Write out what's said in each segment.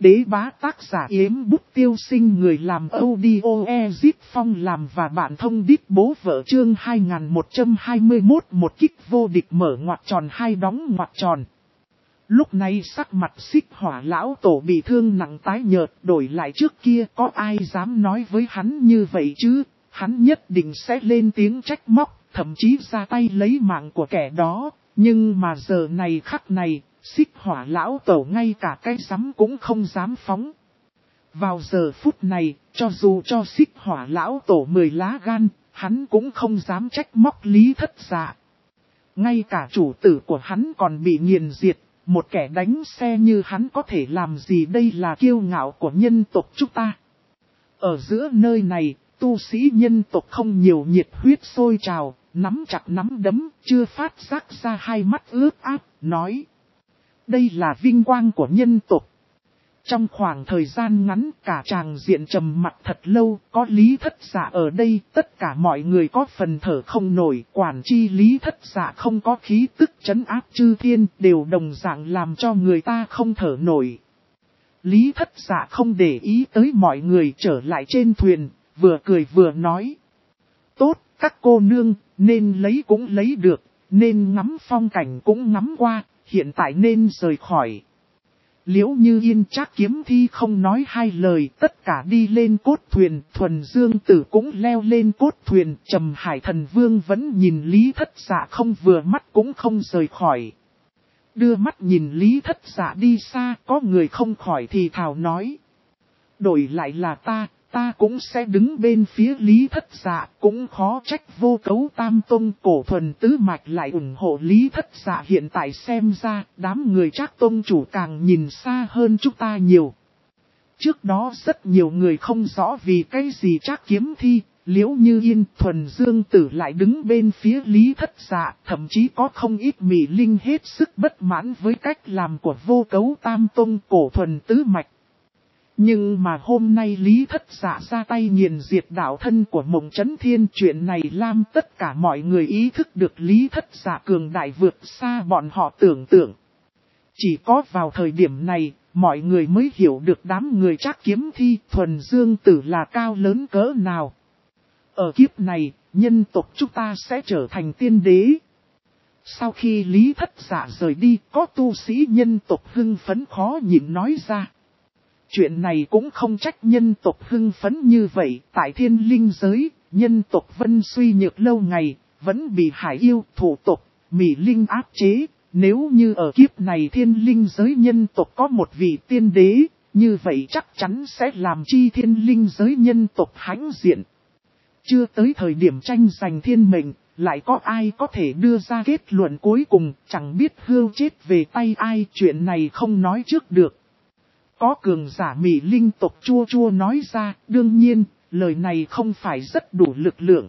Đế bá tác giả Yếm Bút Tiêu Sinh, người làm audio Ezip Phong làm và bạn thông đít bố vợ chương 2121, một kích vô địch mở ngoặc tròn hai đóng ngoặc tròn. Lúc này sắc mặt Xích Hỏa lão tổ bị thương nặng tái nhợt, đổi lại trước kia có ai dám nói với hắn như vậy chứ, hắn nhất định sẽ lên tiếng trách móc, thậm chí ra tay lấy mạng của kẻ đó, nhưng mà giờ này khắc này, Xích Hỏa lão tổ ngay cả cái rắm cũng không dám phóng. Vào giờ phút này, cho dù cho Xích Hỏa lão tổ 10 lá gan, hắn cũng không dám trách móc Lý Thất Dạ. Ngay cả chủ tử của hắn còn bị nghiền diệt, một kẻ đánh xe như hắn có thể làm gì, đây là kiêu ngạo của nhân tộc chúng ta. Ở giữa nơi này, tu sĩ nhân tộc không nhiều nhiệt huyết sôi trào, nắm chặt nắm đấm, chưa phát giác ra hai mắt ướt át, nói. Đây là vinh quang của nhân tộc. Trong khoảng thời gian ngắn cả tràng diện trầm mặc thật lâu, có Lý Thất Dạ ở đây, tất cả mọi người có phần thở không nổi, quản chi Lý Thất Dạ không có khí tức trấn áp chư thiên, đều đồng dạng làm cho người ta không thở nổi. Lý Thất Dạ không để ý tới mọi người, trở lại trên thuyền, vừa cười vừa nói. Tốt, các cô nương, nên lấy cũng lấy được, nên ngắm phong cảnh cũng ngắm qua, hiện tại nên rời khỏi. Liễu Như Yên Trác Kiếm Thi không nói hai lời, tất cả đi lên cốt thuyền, Thuần Dương Tử cũng leo lên cốt thuyền, Trầm Hải Thần Vương vẫn nhìn Lý Thất Dạ không vừa mắt cũng không rời khỏi. Đưa mắt nhìn Lý Thất Dạ đi xa, có người không khỏi thì thào nói. Đổi lại là ta cũng sẽ đứng bên phía Lý Thất Dạ, cũng khó trách Vô Cấu Tam Tông Cổ Thuần Tứ Mạch lại ủng hộ Lý Thất Dạ. Hiện tại xem ra, đám người Trác Tông chủ càng nhìn xa hơn chúng ta nhiều. Trước đó rất nhiều người không rõ vì cái gì Trác Kiếm Thi, Liễu Như Yên, Thuần Dương Tử lại đứng bên phía Lý Thất Dạ, thậm chí có không ít Mị Linh hết sức bất mãn với cách làm của Vô Cấu Tam Tông Cổ Thuần Tứ Mạch. Nhưng mà hôm nay Lý Thất Dạ ra tay nghiền diệt đạo thân của Mộng Chấn Thiên, chuyện này làm tất cả mọi người ý thức được Lý Thất Dạ cường đại vượt xa bọn họ tưởng tượng. Chỉ có vào thời điểm này, mọi người mới hiểu được đám người Trác Kiếm Thi, Thuần Dương Tử là cao lớn cỡ nào. Ở kiếp này, nhân tộc chúng ta sẽ trở thành tiên đế. Sau khi Lý Thất Dạ rời đi, có tu sĩ nhân tộc hưng phấn khó nhịn nói ra. Chuyện này cũng không trách nhân tộc hưng phấn như vậy, tại Thiên Linh giới, nhân tộc Vân suy nhược lâu ngày, vẫn bị Hải yêu, thủ tộc, Mị Linh áp chế. Nếu như ở kiếp này Thiên Linh giới nhân tộc có một vị tiên đế, như vậy chắc chắn sẽ làm chi Thiên Linh giới nhân tộc hãnh diện. Chưa tới thời điểm tranh giành thiên mệnh, lại có ai có thể đưa ra kết luận cuối cùng, chẳng biết hưu chết về tay ai, chuyện này không nói trước được. Có cường giả Mị Linh tộc chua chua nói ra, đương nhiên, lời này không phải rất đủ lực lượng.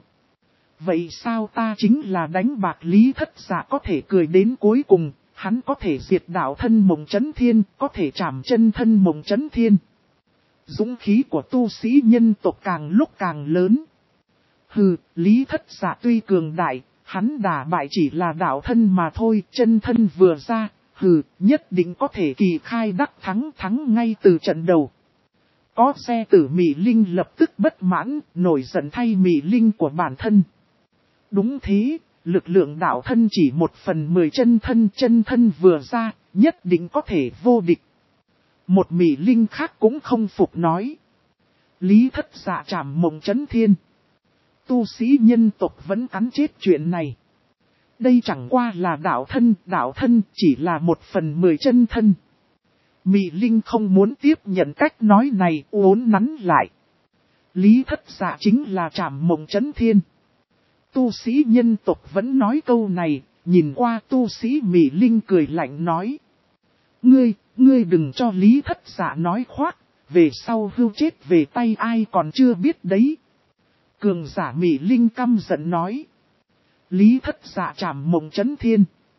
Vậy sao ta chính là đánh bạc Lý Thất Dạ có thể cười đến cuối cùng, hắn có thể diệt đạo thân Mộng Chấn Thiên, có thể chạm chân thân Mộng Chấn Thiên. Dũng khí của tu sĩ nhân tộc càng lúc càng lớn. Hừ, Lý Thất Dạ tuy cường đại, hắn đả bại chỉ là đạo thân mà thôi, chân thân vừa ra. Hừ, nhất định có thể kỳ khai đắc thắng ngay từ trận đầu. Có xe tử Mị Linh lập tức bất mãn, nổi giận thay Mị Linh của bản thân. Đúng thế, lực lượng đạo thân chỉ 1/10 chân thân vừa ra, nhất định có thể vô địch. Một Mị Linh khác cũng không phục nói. Lý Thất Dạ chạm Mộng Chấn Thiên. Tu sĩ nhân tộc vẫn cắn chết chuyện này. Đây chẳng qua là đạo thân chỉ là 1/10 chân thân. Mị Linh không muốn tiếp nhận cách nói này, uốn nắn lại. Lý Thất Dạ chính là chạm Mộng Chấn Thiên. Tu sĩ nhân tộc vẫn nói câu này, nhìn qua tu sĩ Mị Linh cười lạnh nói. Ngươi đừng cho Lý Thất Dạ nói khoác, về sau hưu chết về tay ai còn chưa biết đấy. Cường giả Mị Linh căm giận nói. Lý Thất Dạ chạm Mộng Chấn Thiên.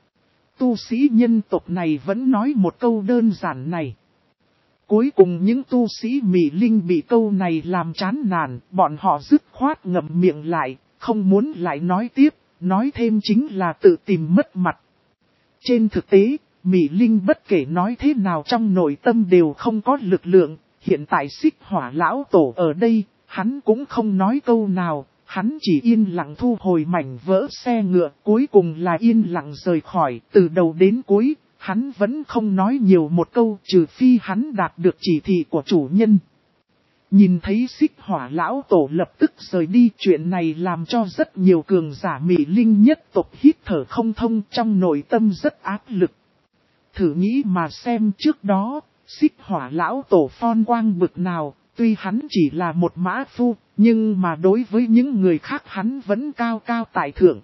Tu sĩ nhân tộc này vẫn nói một câu đơn giản này. Cuối cùng những tu sĩ Mị Linh bị câu này làm chán nản, bọn họ dứt khoát ngậm miệng lại, không muốn lại nói tiếp, nói thêm chính là tự tìm mất mặt. Trên thực tế, Mị Linh bất kể nói thế nào trong nội tâm đều không có lực lượng, hiện tại Xích Hỏa lão tổ ở đây, hắn cũng không nói câu nào, hắn chỉ yên lặng thu hồi mảnh vỡ xe ngựa, cuối cùng là yên lặng rời khỏi, từ đầu đến cuối, hắn vẫn không nói nhiều một câu trừ phi hắn đạt được chỉ thị của chủ nhân. Nhìn thấy Xích Hỏa lão tổ lập tức rời đi, chuyện này làm cho rất nhiều cường giả Mị Linh nhất tộc hít thở không thông, trong nội tâm rất áp lực. Thử nghĩ mà xem, trước đó, Xích Hỏa lão tổ phong quang bực nào, tuy hắn chỉ là một mã phu, nhưng mà đối với những người khác hắn vẫn cao cao tại thượng.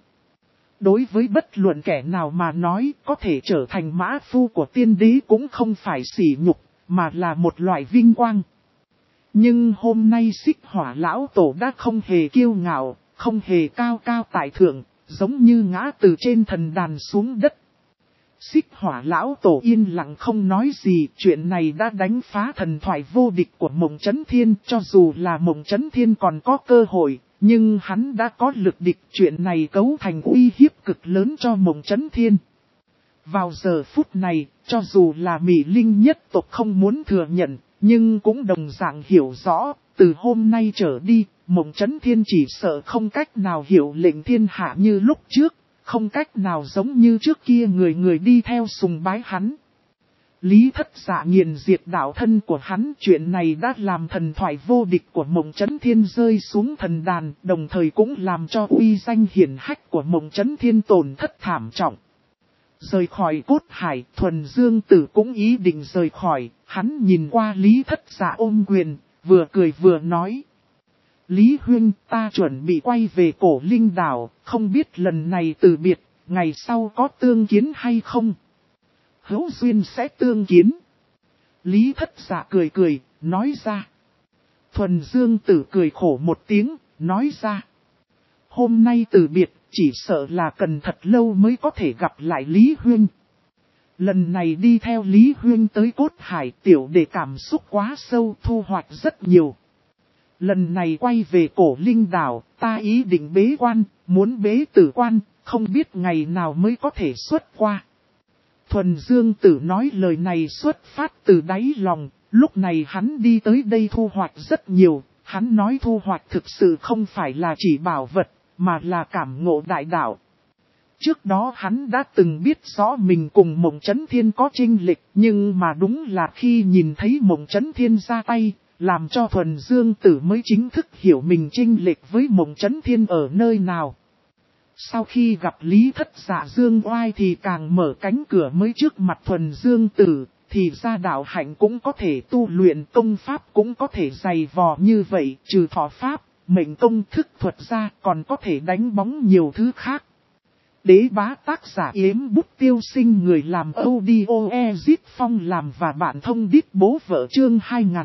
Đối với bất luận kẻ nào mà nói, có thể trở thành mã phu của tiên đế cũng không phải sỉ nhục, mà là một loại vinh quang. Nhưng hôm nay Xích Hỏa lão tổ đã không hề kiêu ngạo, không hề cao cao tại thượng, giống như ngã từ trên thần đàn xuống đất. Xích Hỏa lão tổ yên lặng không nói gì, chuyện này đã đánh phá thần thoại vô địch của Mộng Chấn Thiên, cho dù là Mộng Chấn Thiên còn có cơ hội, nhưng hắn đã có lực địch, chuyện này cấu thành uy hiếp cực lớn cho Mộng Chấn Thiên. Vào giờ phút này, cho dù là Mị Linh nhất tộc không muốn thừa nhận, nhưng cũng đồng dạng hiểu rõ, từ hôm nay trở đi, Mộng Chấn Thiên chỉ sợ không cách nào hiểu lệnh thiên hạ như lúc trước, không cách nào giống như trước kia người người đi theo sùng bái hắn. Lý Thất Dạ nghiền diệt đạo thân của hắn, chuyện này đã làm thần thoại vô địch của Mộng Chấn Thiên rơi xuống thần đàn, đồng thời cũng làm cho uy danh hiển hách của Mộng Chấn Thiên tổn thất thảm trọng. Rời khỏi Cốt Hải, Thuần Dương Tử cũng ý định rời khỏi, hắn nhìn qua Lý Thất Dạ ôm quyền, vừa cười vừa nói. Lý Huynh, ta chuẩn bị quay về Cổ Linh Đảo, không biết lần này từ biệt, ngày sau có tương kiến hay không? Hữu duyên sẽ tương kiến. Lý Thất Dạ cười cười, nói ra. Thuần Dương Tử cười khổ một tiếng, nói ra. Hôm nay từ biệt, chỉ sợ là cần thật lâu mới có thể gặp lại Lý Huynh. Lần này đi theo Lý Huynh tới Cốt Hải, tiểu đệ cảm xúc quá sâu, thu hoạch rất nhiều. Lần này quay về Cổ Linh Đảo, ta ý định bế quan, muốn bế tử quan, không biết ngày nào mới có thể xuất qua. Thuần Dương Tử nói lời này xuất phát từ đáy lòng, lúc này hắn đi tới đây thu hoạch rất nhiều, hắn nói thu hoạch thực sự không phải là chỉ bảo vật, mà là cảm ngộ đại đạo. Trước đó hắn đã từng biết rõ mình cùng Mộng Chấn Thiên có chênh lệch, nhưng mà đúng là khi nhìn thấy Mộng Chấn Thiên ra tay, làm cho Thuần Dương Tử mới chính thức hiểu mình chênh lệch với Mộng Chấn Thiên ở nơi nào. Sau khi gặp Lý Thất Dạ Dương Oai thì càng mở cánh cửa mới trước mặt Thuần Dương Tử, thì ra đạo hạnh cũng có thể tu luyện, công pháp cũng có thể dày vò như vậy, trừ thọ pháp, mệnh công thức thuật ra còn có thể đánh bóng nhiều thứ khác. Đế bá tác giả Yếm Bút Tiêu Sinh, người làm audio Ezit Phong làm và bạn thông đít bố vợ chương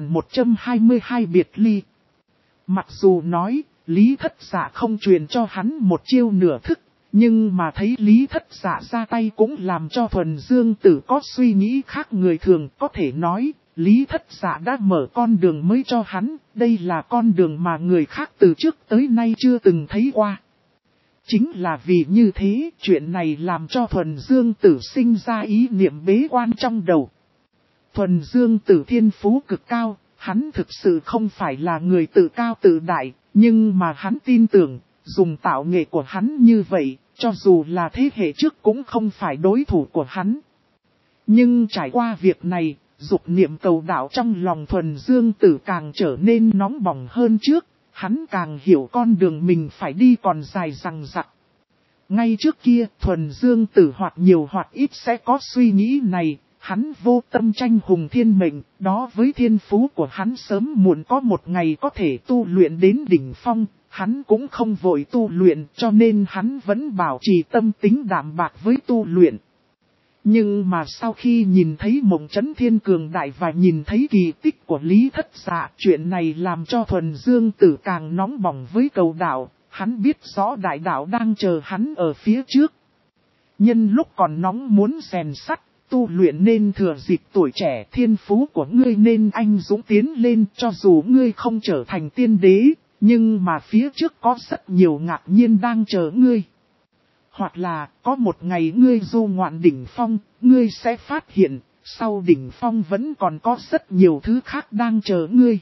2122 biệt ly. Mặc dù nói, Lý Thất Dạ không truyền cho hắn một chiêu nửa thức, nhưng mà thấy Lý Thất Dạ ra tay cũng làm cho Thuần Dương Tử có suy nghĩ khác người thường, có thể nói, Lý Thất Dạ đã mở con đường mới cho hắn, đây là con đường mà người khác từ trước tới nay chưa từng thấy qua. Chính là vì như thế, chuyện này làm cho Thuần Dương Tử sinh ra ý niệm bế quan trong đầu. Thuần Dương Tử thiên phú cực cao, hắn thực sự không phải là người tự cao tự đại, nhưng mà hắn tin tưởng, dùng tạo nghệ của hắn như vậy, cho dù là thế hệ trước cũng không phải đối thủ của hắn. Nhưng trải qua việc này, dục niệm cầu đạo trong lòng Thuần Dương Tử càng trở nên nóng bỏng hơn trước. Hắn càng hiểu con đường mình phải đi còn dài dằng dặc. Ngay trước kia, Thuần Dương Tử hoặc nhiều hoặc ít sẽ có suy nghĩ này, hắn vô tâm tranh hùng thiên mệnh, đó với thiên phú của hắn sớm muộn có một ngày có thể tu luyện đến đỉnh phong, hắn cũng không vội tu luyện cho nên hắn vẫn bảo trì tâm tính đạm bạc với tu luyện. Nhưng mà sau khi nhìn thấy Mộng Chấn Thiên cường đại và nhìn thấy kỳ tích của Lý Thất Dạ, chuyện này làm cho Thuần Dương Tử càng nóng bỏng với cầu đạo, hắn biết rõ đại đạo đang chờ hắn ở phía trước. Nhân lúc còn nóng muốn rèn sắt, tu luyện nên thừa dịp tuổi trẻ, thiên phú của ngươi nên anh dũng tiến lên, cho dù ngươi không trở thành tiên đế, nhưng mà phía trước có rất nhiều ngạc nhiên đang chờ ngươi. Hoặc là có một ngày ngươi du ngoạn đỉnh phong, ngươi sẽ phát hiện, sau đỉnh phong vẫn còn có rất nhiều thứ khác đang chờ ngươi.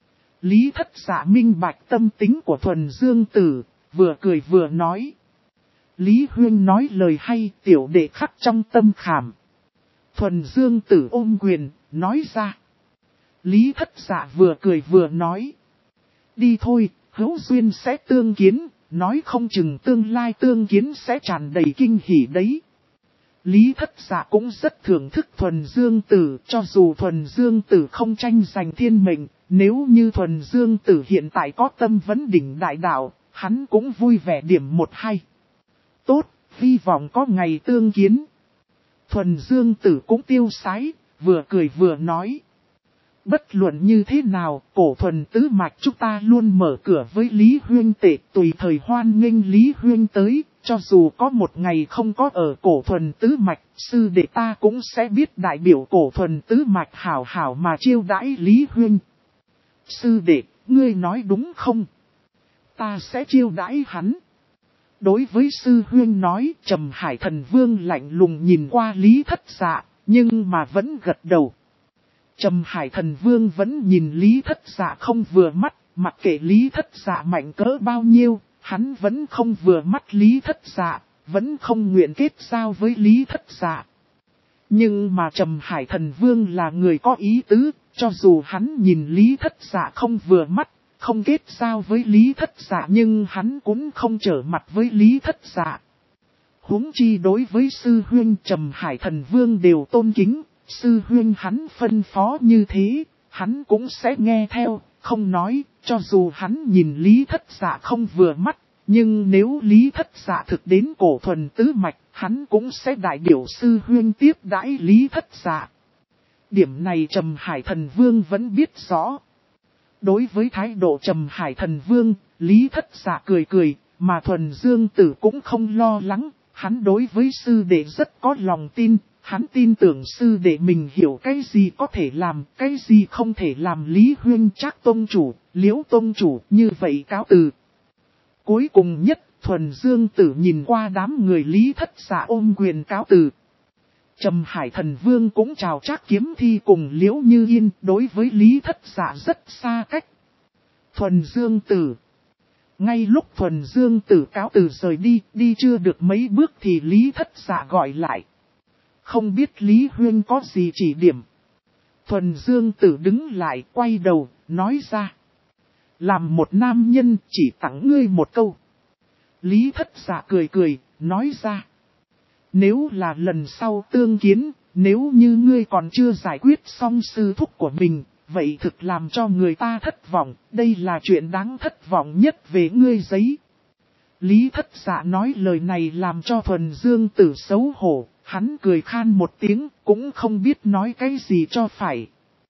Lý Thất Dạ minh bạch tâm tính của Thuần Dương Tử, vừa cười vừa nói. Lý Huynh nói lời hay, tiểu đệ khắc trong tâm khảm. Thuần Dương Tử ôm quyền, nói ra. Lý Thất Dạ vừa cười vừa nói. Đi thôi, hữu duyên sẽ tương kiến, nói không chừng tương lai tương kiến sẽ tràn đầy kinh hỉ đấy. Lý Thất Dạ cũng rất thưởng thức Thuần Dương Tử, cho dù Thuần Dương Tử không tranh giành thiên mệnh, nếu như Thuần Dương Tử hiện tại có tâm vấn đỉnh đại đạo, hắn cũng vui vẻ điểm 1-2. Tốt, hy vọng có ngày tương kiến. Thuần Dương Tử cũng tiêu sái, vừa cười vừa nói. Bất luận như thế nào, cổ thuần tứ mạch chúng ta luôn mở cửa với Lý Huyên tệ, tùy thời hoan nghênh Lý Huyên tới, cho dù có một ngày không có ở cổ thuần tứ mạch, sư đệ ta cũng sẽ biết đại biểu cổ thuần tứ mạch hảo hảo mà chiêu đãi Lý Huyên. Sư đệ, ngươi nói đúng không? Ta sẽ chiêu đãi hắn. Đối với sư huyên nói, Trầm Hải Thần Vương lạnh lùng nhìn qua Lý Thất Dạ, nhưng mà vẫn gật đầu. Trầm Hải Thần Vương vẫn nhìn Lý Thất Dạ không vừa mắt, mặc kệ Lý Thất Dạ mạnh cỡ bao nhiêu, hắn vẫn không vừa mắt Lý Thất Dạ, vẫn không nguyện kết giao với Lý Thất Dạ. Nhưng mà Trầm Hải Thần Vương là người có ý tứ, cho dù hắn nhìn Lý Thất Dạ không vừa mắt, không kết giao với Lý Thất Dạ nhưng hắn cũng không trở mặt với Lý Thất Dạ. Huống chi đối với sư huyên Trầm Hải Thần Vương đều tôn kính, sư huyên hắn phân phó như thế, hắn cũng sẽ nghe theo, không nói, cho dù hắn nhìn Lý Thất Dạ không vừa mắt, nhưng nếu Lý Thất Dạ thực đến cổ thuần tứ mạch, hắn cũng sẽ đại biểu sư huyên tiếp đãi Lý Thất Dạ. Điểm này Trầm Hải Thần Vương vẫn biết rõ. Đối với thái độ Trầm Hải Thần Vương, Lý Thất Dạ cười cười, mà Thuần Dương Tử cũng không lo lắng, hắn đối với sư đệ rất có lòng tin, hắn tin tưởng sư đệ mình hiểu cái gì có thể làm, cái gì không thể làm. Lý Huyên Trác tông chủ, Liễu tông chủ, như vậy cáo từ. Cuối cùng nhất, Thuần Dương Tử nhìn qua đám người Lý Thất Dạ ôm quyền cáo từ. Trầm Hải Thần Vương cũng chào Trác Kiếm Thi cùng Liễu Như Yên, đối với Lý Thất Dạ rất xa cách. Thuần Dương Tử. Ngay lúc Thuần Dương Tử cáo từ rời đi, đi chưa được mấy bước thì Lý Thất Dạ gọi lại. Không biết Lý Huyên có gì chỉ điểm. Thuần Dương Tử đứng lại, quay đầu, nói ra. Làm một nam nhân, chỉ tặng ngươi một câu. Lý Thất Dạ cười cười, nói ra. Nếu là lần sau tương kiến, nếu như ngươi còn chưa giải quyết xong sư thúc của mình, vậy thực làm cho người ta thất vọng, đây là chuyện đáng thất vọng nhất về ngươi giấy. Lý Thất Dạ nói lời này làm cho Thuần Dương Tử xấu hổ, hắn cười khan một tiếng, cũng không biết nói cái gì cho phải.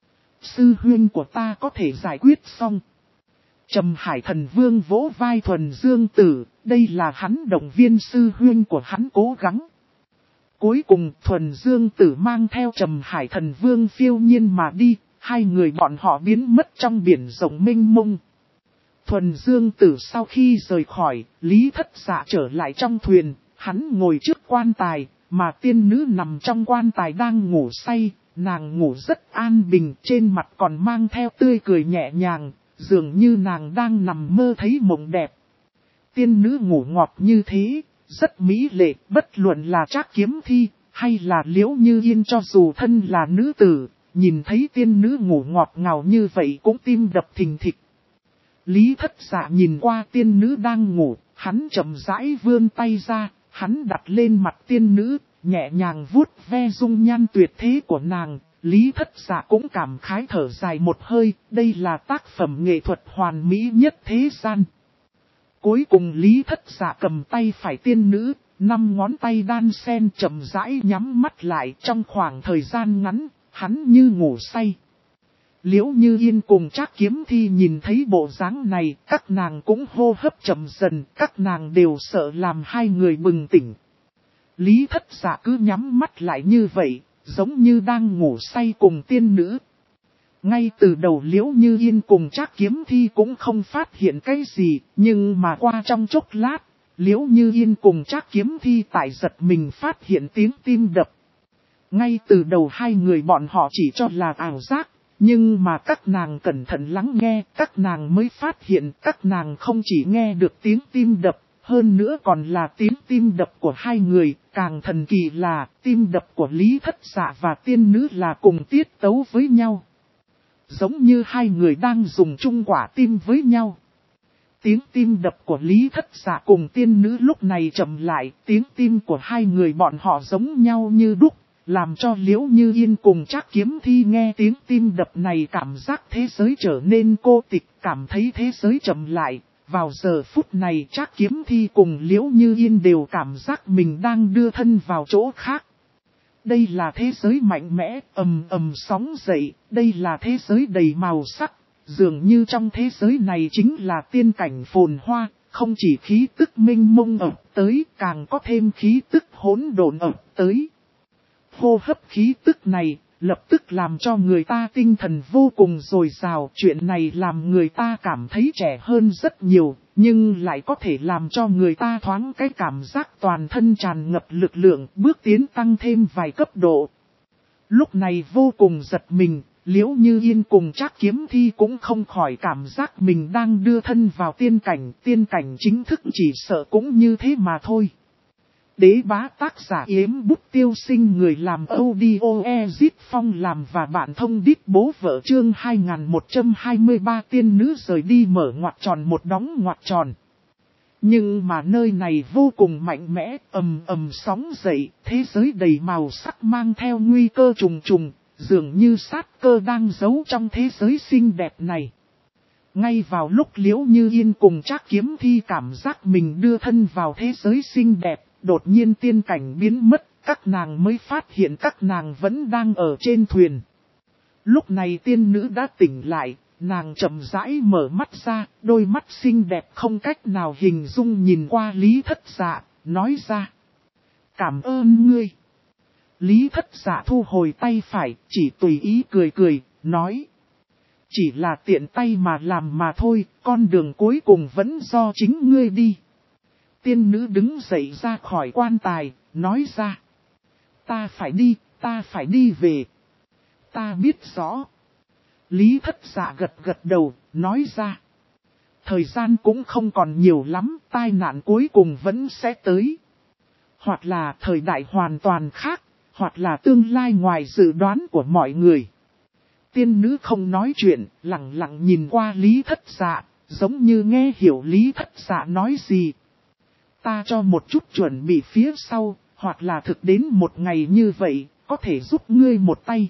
Sư huyên của ta có thể giải quyết xong. Trầm Hải Thần Vương vỗ vai Thuần Dương Tử, đây là hắn động viên sư huyên của hắn cố gắng. Cuối cùng Thuần Dương Tử mang theo Trầm Hải Thần Vương phiêu nhiên mà đi, hai người bọn họ biến mất trong biển rộng mênh mông. Thuần Dương Tử sau khi rời khỏi, Lý Thất Dạ trở lại trong thuyền, hắn ngồi trước quan tài, mà tiên nữ nằm trong quan tài đang ngủ say, nàng ngủ rất an bình, trên mặt còn mang theo tươi cười nhẹ nhàng, dường như nàng đang nằm mơ thấy mộng đẹp. Tiên nữ ngủ ngọt như thế, rất mỹ lệ, bất luận là Trác Kiếm Thi, hay là Liễu Như Yên cho dù thân là nữ tử, nhìn thấy tiên nữ ngủ ngọt ngào như vậy cũng tim đập thình thịch. Lý Thất Dạ nhìn qua tiên nữ đang ngủ, hắn chậm rãi vươn tay ra, hắn đặt lên mặt tiên nữ, nhẹ nhàng vuốt ve dung nhan tuyệt thế của nàng. Lý Thất Dạ cũng cảm khái thở dài một hơi, đây là tác phẩm nghệ thuật hoàn mỹ nhất thế gian. Cuối cùng Lý Thất Dạ cầm tay phải tiên nữ, 5 ngón tay đan sen chậm rãi nhắm mắt lại. Trong khoảng thời gian ngắn, hắn như ngủ say. Liễu Như Yên cùng Trác Kiếm Thi nhìn thấy bộ dáng này, các nàng cũng hô hấp chậm dần, các nàng đều sợ làm hai người bừng tỉnh. Lý Thất Dạ cứ nhắm mắt lại như vậy, giống như đang ngủ say cùng tiên nữ. Ngay từ đầu Liễu Như Yên cùng Trác Kiếm Thi cũng không phát hiện cái gì, nhưng mà qua trong chốc lát, Liễu Như Yên cùng Trác Kiếm Thi tại giật mình phát hiện tiếng tim đập. Ngay từ đầu hai người bọn họ chỉ cho là ảo giác, nhưng mà các nàng cẩn thận lắng nghe, các nàng mới phát hiện các nàng không chỉ nghe được tiếng tim đập, hơn nữa còn là tiếng tim đập của hai người, càng thần kỳ là tim đập của Lý Thất Dạ và tiên nữ là cùng tiết tấu với nhau. Giống như hai người đang dùng chung quả tim với nhau. Tiếng tim đập của Lý Thất Dạ cùng tiên nữ lúc này chậm lại, tiếng tim của hai người bọn họ giống nhau như đúc, làm cho Liễu Như Yên cùng Trác Kiếm Thi nghe tiếng tim đập này cảm giác thế giới trở nên cô tịch, cảm thấy thế giới chậm lại. Vào giờ phút này Trác Kiếm Thi cùng Liễu Như Yên đều cảm giác mình đang đưa thân vào chỗ khác. Đây là thế giới mạnh mẽ, ầm ầm sóng dậy, đây là thế giới đầy màu sắc. Dường như trong thế giới này chính là tiên cảnh phồn hoa, không chỉ khí tức minh mông ập tới, càng có thêm khí tức hỗn độn ập tới. Hô hấp khí tức này, lập tức làm cho người ta tinh thần vô cùng dồi dào. Chuyện này làm người ta cảm thấy trẻ hơn rất nhiều, nhưng lại có thể làm cho người ta thoáng cái cảm giác toàn thân tràn ngập lực lượng, bước tiến tăng thêm vài cấp độ. Lúc này vô cùng giật mình, Liễu Như Yên cùng Trác Kiếm Thi cũng không khỏi cảm giác mình đang đưa thân vào tiên cảnh chính thức chỉ sợ cũng như thế mà thôi. Đế bá tác giả Yếm Bút Tiêu Sinh, người làm audio Ezit Phong làm và bạn thông đít bố vợ chương 2123 tiên nữ rời đi mở ngoặc tròn một đóng ngoặc tròn. Nhưng mà nơi này vô cùng mạnh mẽ, ầm ầm sóng dậy, thế giới đầy màu sắc mang theo nguy cơ trùng trùng, dường như sát cơ đang giấu trong thế giới xinh đẹp này. Ngay vào lúc Liễu Như Yên cùng Trác Kiếm Thi cảm giác mình đưa thân vào thế giới xinh đẹp, đột nhiên tiên cảnh biến mất, các nàng mới phát hiện các nàng vẫn đang ở trên thuyền. Lúc này tiên nữ đã tỉnh lại, nàng chậm rãi mở mắt ra, đôi mắt xinh đẹp không cách nào hình dung nhìn qua Lý Thất Dạ, nói ra: "Cảm ơn ngươi." Lý Thất Dạ thu hồi tay phải, chỉ tùy ý cười cười, nói: "Chỉ là tiện tay mà làm mà thôi, con đường cuối cùng vẫn do chính ngươi đi." Tiên nữ đứng dậy ra khỏi quan tài, nói ra: Ta phải đi về. Ta biết rõ." Lý Thất Dạ gật đầu, nói ra: "Thời gian cũng không còn nhiều lắm, tai nạn cuối cùng vẫn sẽ tới. Hoặc là thời đại hoàn toàn khác, hoặc là tương lai ngoài dự đoán của mọi người." Tiên nữ không nói chuyện, lặng lặng nhìn qua Lý Thất Dạ, giống như nghe hiểu Lý Thất Dạ nói gì. "Ta cho một chút chuẩn bị phía sau, hoặc là thực đến một ngày như vậy, có thể giúp ngươi một tay."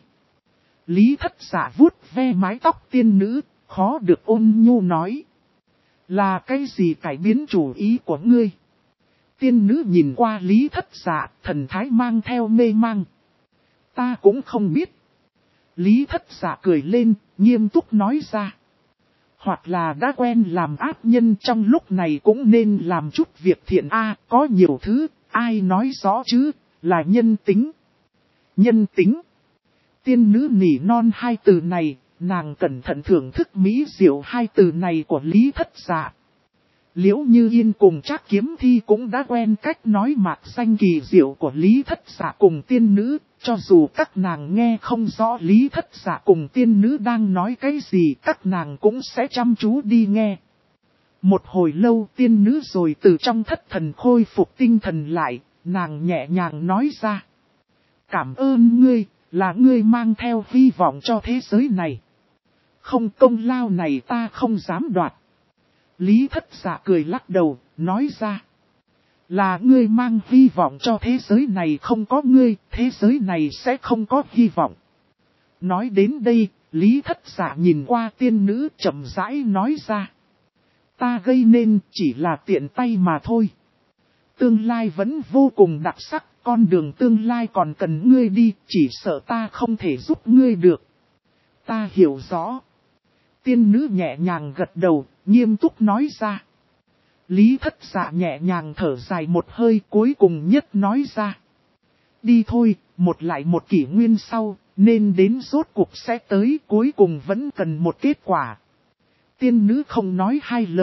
Lý Thất Dạ vuốt ve mái tóc tiên nữ, khó được ôn nhu nói: "Là cái gì cải biến chủ ý của ngươi?" Tiên nữ nhìn qua Lý Thất Dạ, thần thái mang theo mê mang. "Ta cũng không biết." Lý Thất Dạ cười lên, nghiêm túc nói ra: "Hoặc là đã quen làm ác nhân trong lúc này cũng nên làm chút việc thiện có nhiều thứ, ai nói rõ chứ, là nhân tính." Nhân tính. Tiên nữ nỉ non hai từ này, nàng cẩn thận thưởng thức mỹ diệu hai từ này của Lý Thất Dạ. Liễu Như Yên cùng Trác Kiếm Thi cũng đã quen cách nói mạc danh kỳ diệu của Lý Thất Dạ cùng tiên nữ, cho dù các nàng nghe không rõ Lý Thất Dạ cùng tiên nữ đang nói cái gì, các nàng cũng sẽ chăm chú đi nghe. Một hồi lâu tiên nữ rồi từ trong thất thần khôi phục tinh thần lại, nàng nhẹ nhàng nói ra: "Cảm ơn ngươi, là ngươi mang theo hy vọng cho thế giới này. Không, công lao này ta không dám đoạt." Lý Thất Dạ cười lắc đầu, nói ra: "Là ngươi mang hy vọng cho thế giới này, không có ngươi, thế giới này sẽ không có hy vọng." Nói đến đây, Lý Thất Dạ nhìn qua tiên nữ chậm rãi nói ra: "Ta gây nên chỉ là tiện tay mà thôi. Tương lai vẫn vô cùng đặc sắc, con đường tương lai còn cần ngươi đi, chỉ sợ ta không thể giúp ngươi được." "Ta hiểu rõ." Tiên nữ nhẹ nhàng gật đầu, nghiêm túc nói ra. Lý Thất Dạ nhẹ nhàng thở dài một hơi, cuối cùng nhất nói ra: "Đi thôi, một lại một kỷ nguyên sau, nên đến rốt cuộc sẽ tới, cuối cùng vẫn cần một kết quả." Tiên nữ không nói hai lời,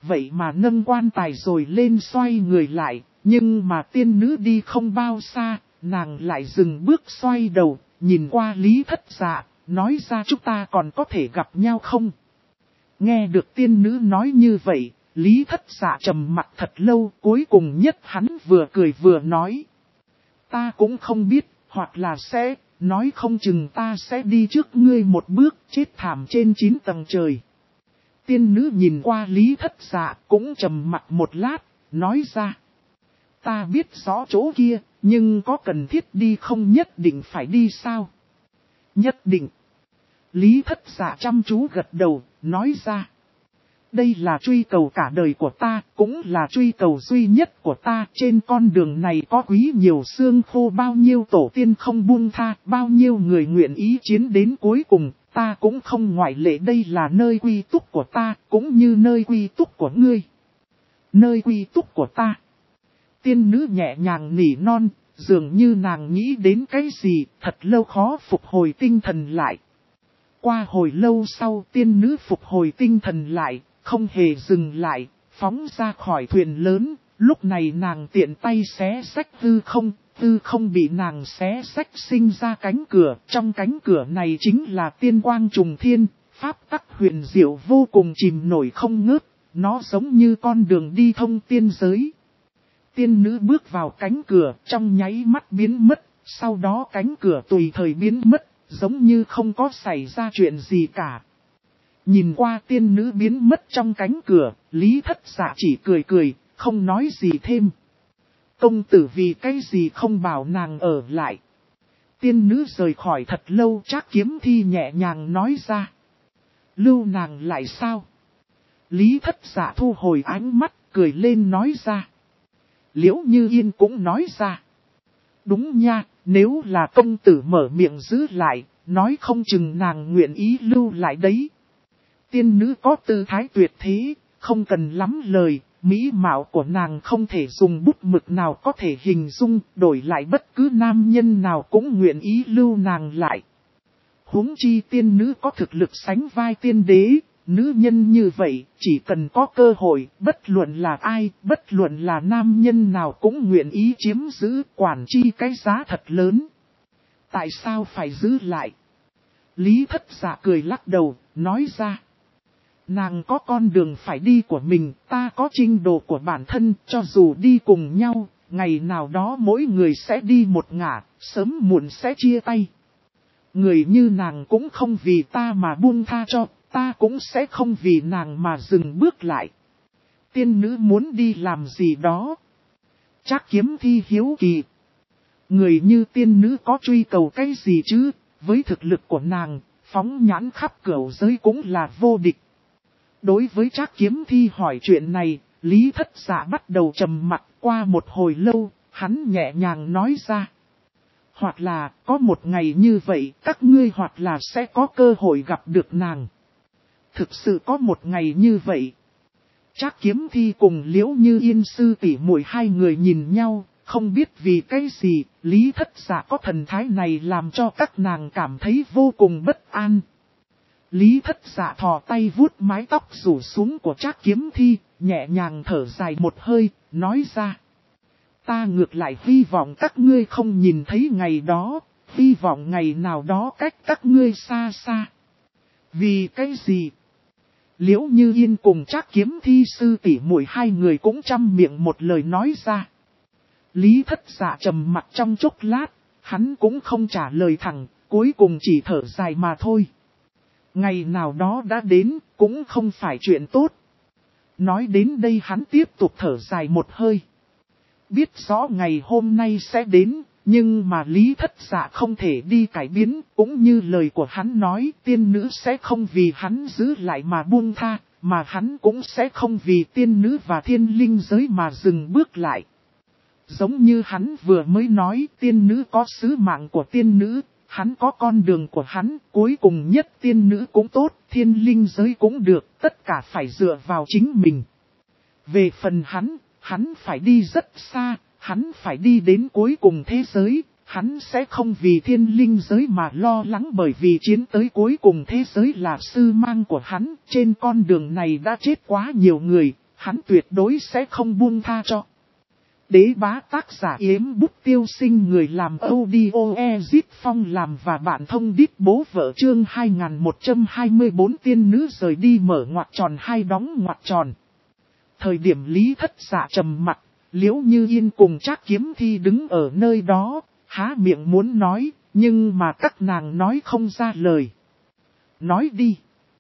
vậy mà nâng quan tài rồi lên xoay người lại, nhưng mà tiên nữ đi không bao xa, nàng lại dừng bước xoay đầu, nhìn qua Lý Thất Dạ, nói ra chúng ta còn có thể gặp nhau không? Nghe được tiên nữ nói như vậy, Lý Thất Dạ trầm mặt thật lâu, cuối cùng nhất hắn vừa cười vừa nói. Ta cũng không biết, hoặc là sẽ, nói không chừng ta sẽ đi trước ngươi một bước, chết thảm trên 9 tầng trời. Tiên nữ nhìn qua Lý Thất Dạ cũng trầm mặt một lát, nói ra. Ta biết rõ chỗ kia, nhưng có cần thiết đi không nhất định phải đi sao? Nhất định. Lý Thất Dạ chăm chú gật đầu, nói ra. Đây là truy cầu cả đời của ta, cũng là truy cầu duy nhất của ta. Trên con đường này có quý nhiều xương khô, bao nhiêu tổ tiên không buông tha, bao nhiêu người nguyện ý chiến đến cuối cùng, ta cũng không ngoại lệ. Đây là nơi quy túc của ta, cũng như nơi quy túc của ngươi. Nơi quy túc của ta. Tiên nữ nhẹ nhàng nỉ non, dường như nàng nghĩ đến cái gì, thật lâu khó phục hồi tinh thần lại. Qua hồi lâu sau, tiên nữ phục hồi tinh thần lại, không hề dừng lại, phóng ra khỏi thuyền lớn. Lúc này nàng tiện tay xé xách hư không bị nàng xé xách sinh ra cánh cửa. Trong cánh cửa này chính là tiên quang trùng thiên, pháp tắc huyền diệu vô cùng chìm nổi không ngớt, nó giống như con đường đi thông tiên giới. Tiên nữ bước vào cánh cửa, trong nháy mắt biến mất, sau đó cánh cửa tùy thời biến mất, giống như không có xảy ra chuyện gì cả. Nhìn qua tiên nữ biến mất trong cánh cửa, Lý Thất Dạ chỉ cười cười, không nói gì thêm. Công tử vì cái gì không bảo nàng ở lại. Tiên nữ rời khỏi thật lâu, Trác Kiếm Thi nhẹ nhàng nói ra. Lưu nàng lại sao? Lý Thất Dạ thu hồi ánh mắt, cười lên nói ra. Liễu Như Yên cũng nói ra. Đúng nha, nếu là công tử mở miệng giữ lại, nói không chừng nàng nguyện ý lưu lại đấy. Tiên nữ có tư thái tuyệt thế, không cần lắm lời, mỹ mạo của nàng không thể dùng bút mực nào có thể hình dung, đổi lại bất cứ nam nhân nào cũng nguyện ý lưu nàng lại. Huống chi tiên nữ có thực lực sánh vai tiên đế, nữ nhân như vậy, chỉ cần có cơ hội, bất luận là ai, bất luận là nam nhân nào cũng nguyện ý chiếm giữ, quản chi cái giá thật lớn. Tại sao phải giữ lại? Lý Thất Dạ cười lắc đầu, nói ra. Nàng có con đường phải đi của mình, ta có trình độ của bản thân, cho dù đi cùng nhau, ngày nào đó mỗi người sẽ đi một ngả, sớm muộn sẽ chia tay. Người như nàng cũng không vì ta mà buông tha cho, ta cũng sẽ không vì nàng mà dừng bước lại. Tiên nữ muốn đi làm gì đó? Trác Kiếm Thi hiếu kỳ. Người như tiên nữ có truy cầu cái gì chứ? Với thực lực của nàng, phóng nhãn khắp cửu giới cũng là vô địch. Đối với Trác Kiếm Thi hỏi chuyện này, Lý Thất Dạ bắt đầu trầm mặc. Qua một hồi lâu, hắn nhẹ nhàng nói ra. Hoặc là, có một ngày như vậy, các ngươi hoặc là sẽ có cơ hội gặp được nàng. Thực sự có một ngày như vậy. Trác Kiếm Thi cùng Liễu Như Yên sư tỷ muội hai người nhìn nhau, không biết vì cái gì, Lý Thất Dạ có thần thái này làm cho các nàng cảm thấy vô cùng bất an. Lý Thất Dạ thò tay vuốt mái tóc rủ xuống của Trác Kiếm Thi, nhẹ nhàng thở dài một hơi, nói ra. Ta ngược lại hy vọng các ngươi không nhìn thấy ngày đó, hy vọng ngày nào đó cách các ngươi xa xa. Vì cái gì? Liễu Như Yên cùng Trác Kiếm Thi sư tỷ muội hai người cũng chăm miệng một lời nói ra. Lý Thất Dạ trầm mặt trong chốc lát, hắn cũng không trả lời thẳng, cuối cùng chỉ thở dài mà thôi. Ngày nào đó đã đến, cũng không phải chuyện tốt. Nói đến đây hắn tiếp tục thở dài một hơi. Biết rõ ngày hôm nay sẽ đến, nhưng mà Lý Thất Dạ không thể đi cải biến, cũng như lời của hắn nói, tiên nữ sẽ không vì hắn giữ lại mà buông tha, mà hắn cũng sẽ không vì tiên nữ và thiên linh giới mà dừng bước lại. Giống như hắn vừa mới nói, tiên nữ có sứ mạng của tiên nữ, hắn có con đường của hắn, cuối cùng nhất tiên nữ cũng tốt, thiên linh giới cũng được, tất cả phải dựa vào chính mình. Về phần hắn phải đi rất xa, hắn phải đi đến cuối cùng thế giới, hắn sẽ không vì thiên linh giới mà lo lắng, bởi vì chiến tới cuối cùng thế giới là sư mang của hắn, trên con đường này đã chết quá nhiều người, hắn tuyệt đối sẽ không buông tha cho. Đế bá tác giả Yếm Bút Tiêu Sinh, người làm audio Ezip Phong làm và bạn thông đít bố vợ. Chương 2124 tiên nữ rời đi mở ngoặc tròn hai đóng ngoặc tròn. Thời điểm Lý Thất Dạ trầm mặt, Liễu Như Yên cùng Trác Kiếm Thi đứng ở nơi đó, há miệng muốn nói, nhưng mà các nàng nói không ra lời. Nói đi.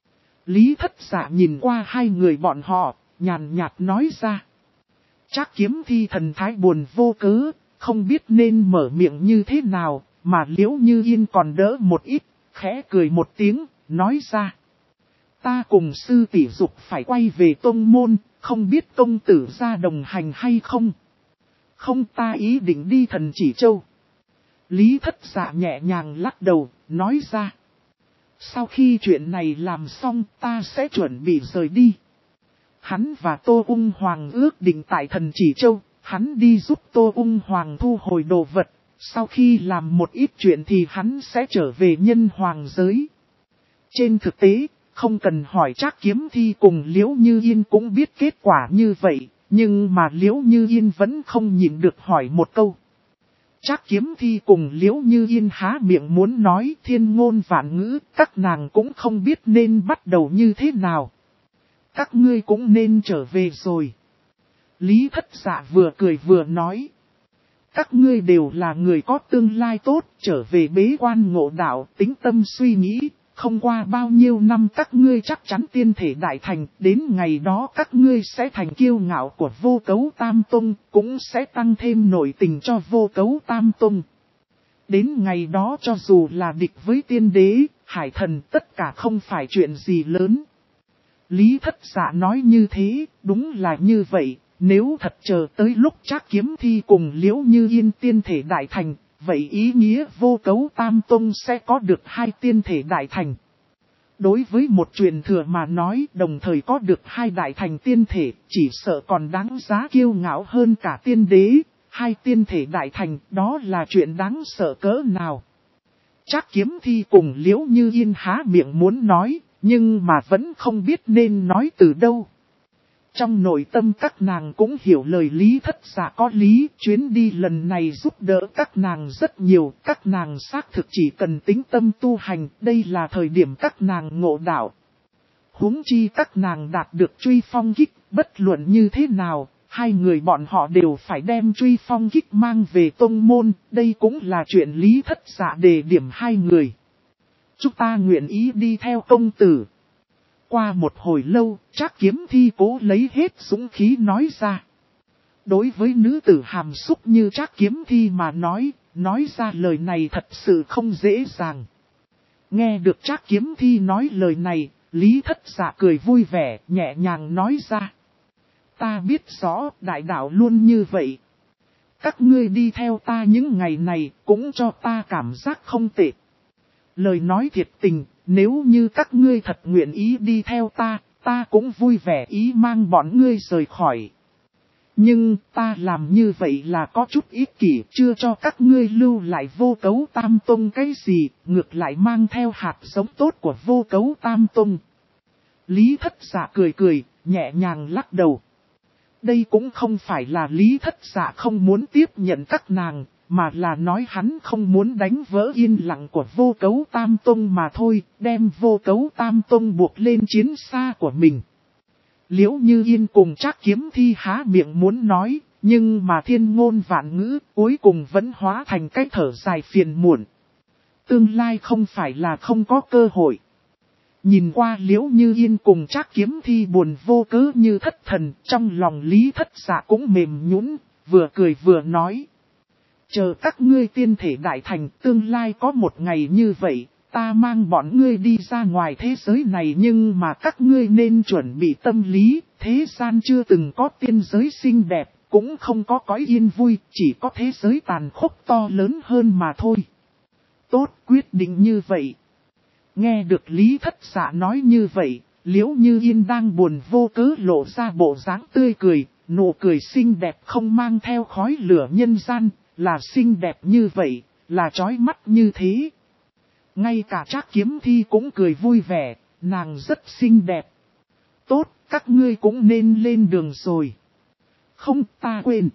Lý Thất Dạ nhìn qua hai người bọn họ, nhàn nhạt nói ra. Trác Kiếm Thi thần thái buồn vô cớ, không biết nên mở miệng như thế nào, mà Liễu Như Yên còn đỡ một ít, khẽ cười một tiếng, nói ra. Ta cùng sư tỷ dục phải quay về tông môn, không biết công tử ra đồng hành hay không. Không, ta ý định đi Thần Chỉ Châu. Lý Thất Dạ nhẹ nhàng lắc đầu, nói ra. Sau khi chuyện này làm xong, ta sẽ chuẩn bị rời đi. Hắn và Tô Ung Hoàng ước định tại Thần Chỉ Châu, hắn đi giúp Tô Ung Hoàng thu hồi đồ vật. Sau khi làm một ít chuyện thì hắn sẽ trở về nhân hoàng giới. Trên thực tế, không cần hỏi Trác Kiếm Thi cùng Liễu Như Yên cũng biết kết quả như vậy, nhưng mà Liễu Như Yên vẫn không nhịn được hỏi một câu. Trác Kiếm Thi cùng Liễu Như Yên há miệng muốn nói thiên ngôn vạn ngữ, các nàng cũng không biết nên bắt đầu như thế nào. Các ngươi cũng nên trở về rồi. Lý Thất Dạ vừa cười vừa nói. Các ngươi đều là người có tương lai tốt, trở về bế quan ngộ đạo, tính tâm suy nghĩ. Không qua bao nhiêu năm các ngươi chắc chắn tiên thể đại thành, đến ngày đó các ngươi sẽ thành kiêu ngạo của Vô Cấu Tam Tông, cũng sẽ tăng thêm nội tình cho Vô Cấu Tam Tông. Đến ngày đó cho dù là địch với tiên đế, hải thần, tất cả không phải chuyện gì lớn. Lý Thất Dạ nói như thế, đúng là như vậy, nếu thật chờ tới lúc Trác Kiếm Thi cùng Liễu Như Yên tiên thể đại thành, vậy ý nghĩa Vô Cấu Tam Tông sẽ có được hai tiên thể đại thành. Đối với một truyền thừa mà nói đồng thời có được hai đại thành tiên thể, chỉ sợ còn đáng giá kiêu ngạo hơn cả tiên đế. Hai tiên thể đại thành, đó là chuyện đáng sợ cỡ nào. Trác Kiếm Thi cùng Liễu Như Yên há miệng muốn nói, nhưng mà vẫn không biết nên nói từ đâu. Trong nội tâm các nàng cũng hiểu lời Lý Thất Dạ có lý, chuyến đi lần này giúp đỡ các nàng rất nhiều, các nàng xác thực chỉ cần tính tâm tu hành, đây là thời điểm các nàng ngộ đạo. Huống chi các nàng đạt được truy phong kích, bất luận như thế nào, hai người bọn họ đều phải đem truy phong kích mang về tông môn, đây cũng là chuyện Lý Thất Dạ đề điểm hai người. Chúng ta nguyện ý đi theo công tử. Qua một hồi lâu, Trác Kiếm Thi cố lấy hết dũng khí nói ra. Đối với nữ tử hàm xúc như Trác Kiếm Thi mà nói ra lời này thật sự không dễ dàng. Nghe được Trác Kiếm Thi nói lời này, Lý Thất Dạ cười vui vẻ, nhẹ nhàng nói ra. Ta biết rõ, đại đạo luôn như vậy. Các ngươi đi theo ta những ngày này, cũng cho ta cảm giác không tệ. Lời nói thiệt tình, nếu như các ngươi thật nguyện ý đi theo ta cũng vui vẻ ý mang bọn ngươi rời khỏi. Nhưng ta làm như vậy là có chút ích kỷ, chưa cho các ngươi lưu lại Vô Cấu Tam Tông cái gì, ngược lại mang theo hạt giống tốt của Vô Cấu Tam Tông. Lý Thất Dạ cười, nhẹ nhàng lắc đầu. Đây cũng không phải là Lý Thất Dạ không muốn tiếp nhận các nàng, mà là nói hắn không muốn đánh vỡ yên lặng của Vô Cấu Tam Tông mà thôi, đem Vô Cấu Tam Tông buộc lên chiến xa của mình. Liễu Như Yên cùng Trác Kiếm Thi há miệng muốn nói, nhưng mà thiên ngôn vạn ngữ cuối cùng vẫn hóa thành cái thở dài phiền muộn. Tương lai không phải là không có cơ hội. Nhìn qua Liễu Như Yên cùng Trác Kiếm Thi buồn vô cớ như thất thần, trong lòng Lý Thất Dạ cũng mềm nhũn, vừa cười vừa nói. Chờ các ngươi tiên thể đại thành, tương lai có một ngày như vậy, ta mang bọn ngươi đi ra ngoài thế giới này, nhưng mà các ngươi nên chuẩn bị tâm lý, thế gian chưa từng có tiên giới xinh đẹp, cũng không có cõi yên vui, chỉ có thế giới tàn khốc to lớn hơn mà thôi. Tốt, quyết định như vậy. Nghe được Lý Thất Dạ nói như vậy, Liễu Như Yên đang buồn vô cớ lộ ra bộ dáng tươi cười, nụ cười xinh đẹp không mang theo khói lửa nhân gian, là xinh đẹp như vậy, là chói mắt như thế. Ngay cả Trác Kiếm Thi cũng cười vui vẻ, nàng rất xinh đẹp. Tốt, các ngươi cũng nên lên đường rồi. Không, ta quên.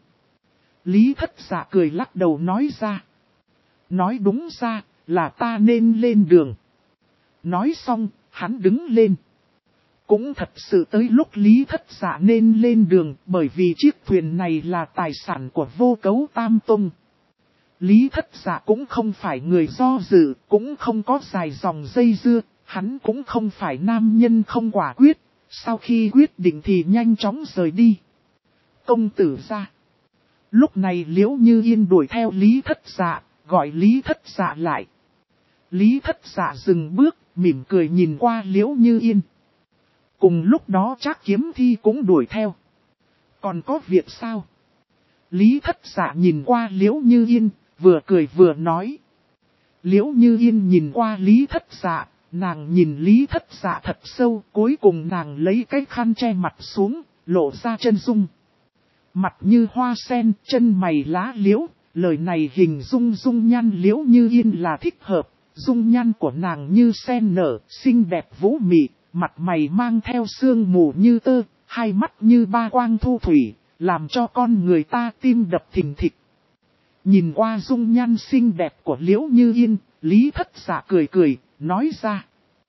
Lý Thất Dạ cười lắc đầu nói ra. Nói đúng ra, là ta nên lên đường. Nói xong, hắn đứng lên. Cũng thật sự tới lúc Lý Thất Dạ nên lên đường, bởi vì chiếc thuyền này là tài sản của Vô Cấu Tam Tông. Lý Thất Dạ cũng không phải người do dự, cũng không có dài dòng dây dưa, hắn cũng không phải nam nhân không quả quyết, sau khi quyết định thì nhanh chóng rời đi. Công tử ra. Lúc này Liễu Như Yên đuổi theo Lý Thất Dạ, gọi Lý Thất Dạ lại. Lý Thất Dạ dừng bước, mỉm cười nhìn qua Liễu Như Yên. Cùng lúc đó Trác Kiếm Thi cũng đuổi theo. Còn có việc sao? Lý Thất Dạ nhìn qua Liễu Như Yên, vừa cười vừa nói. Liễu Như Yên nhìn qua Lý Thất Dạ, nàng nhìn Lý Thất Dạ thật sâu, cuối cùng nàng lấy cái khăn che mặt xuống, lộ ra chân dung. Mặt như hoa sen, chân mày lá liễu, lời này hình dung dung nhan Liễu Như Yên là thích hợp, dung nhan của nàng như sen nở, xinh đẹp vũ mị, mặt mày mang theo sương mù như tơ, hai mắt như ba quang thu thủy, làm cho con người ta tim đập thình thịch. Nhìn qua dung nhan xinh đẹp của Liễu Như Yên, Lý Thất Dạ cười cười, nói ra.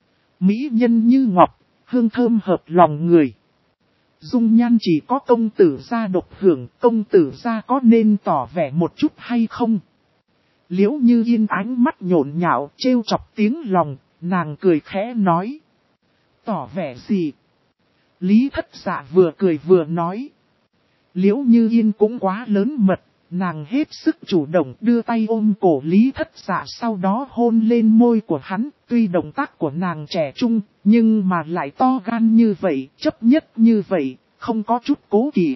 Mỹ nhân như ngọc, hương thơm hợp lòng người. Dung nhan chỉ có công tử gia độc hưởng, công tử gia có nên tỏ vẻ một chút hay không? Liễu Như Yên ánh mắt nhộn nhạo, trêu chọc tiếng lòng, nàng cười khẽ nói. Tỏ vẻ gì? Lý Thất Dạ vừa cười vừa nói. Liễu Như Yên cũng quá lớn mật, nàng hết sức chủ động đưa tay ôm cổ Lý Thất Dạ, sau đó hôn lên môi của hắn. Tuy động tác của nàng trẻ trung, nhưng mà lại to gan như vậy, chấp nhất như vậy, không có chút cố kỵ.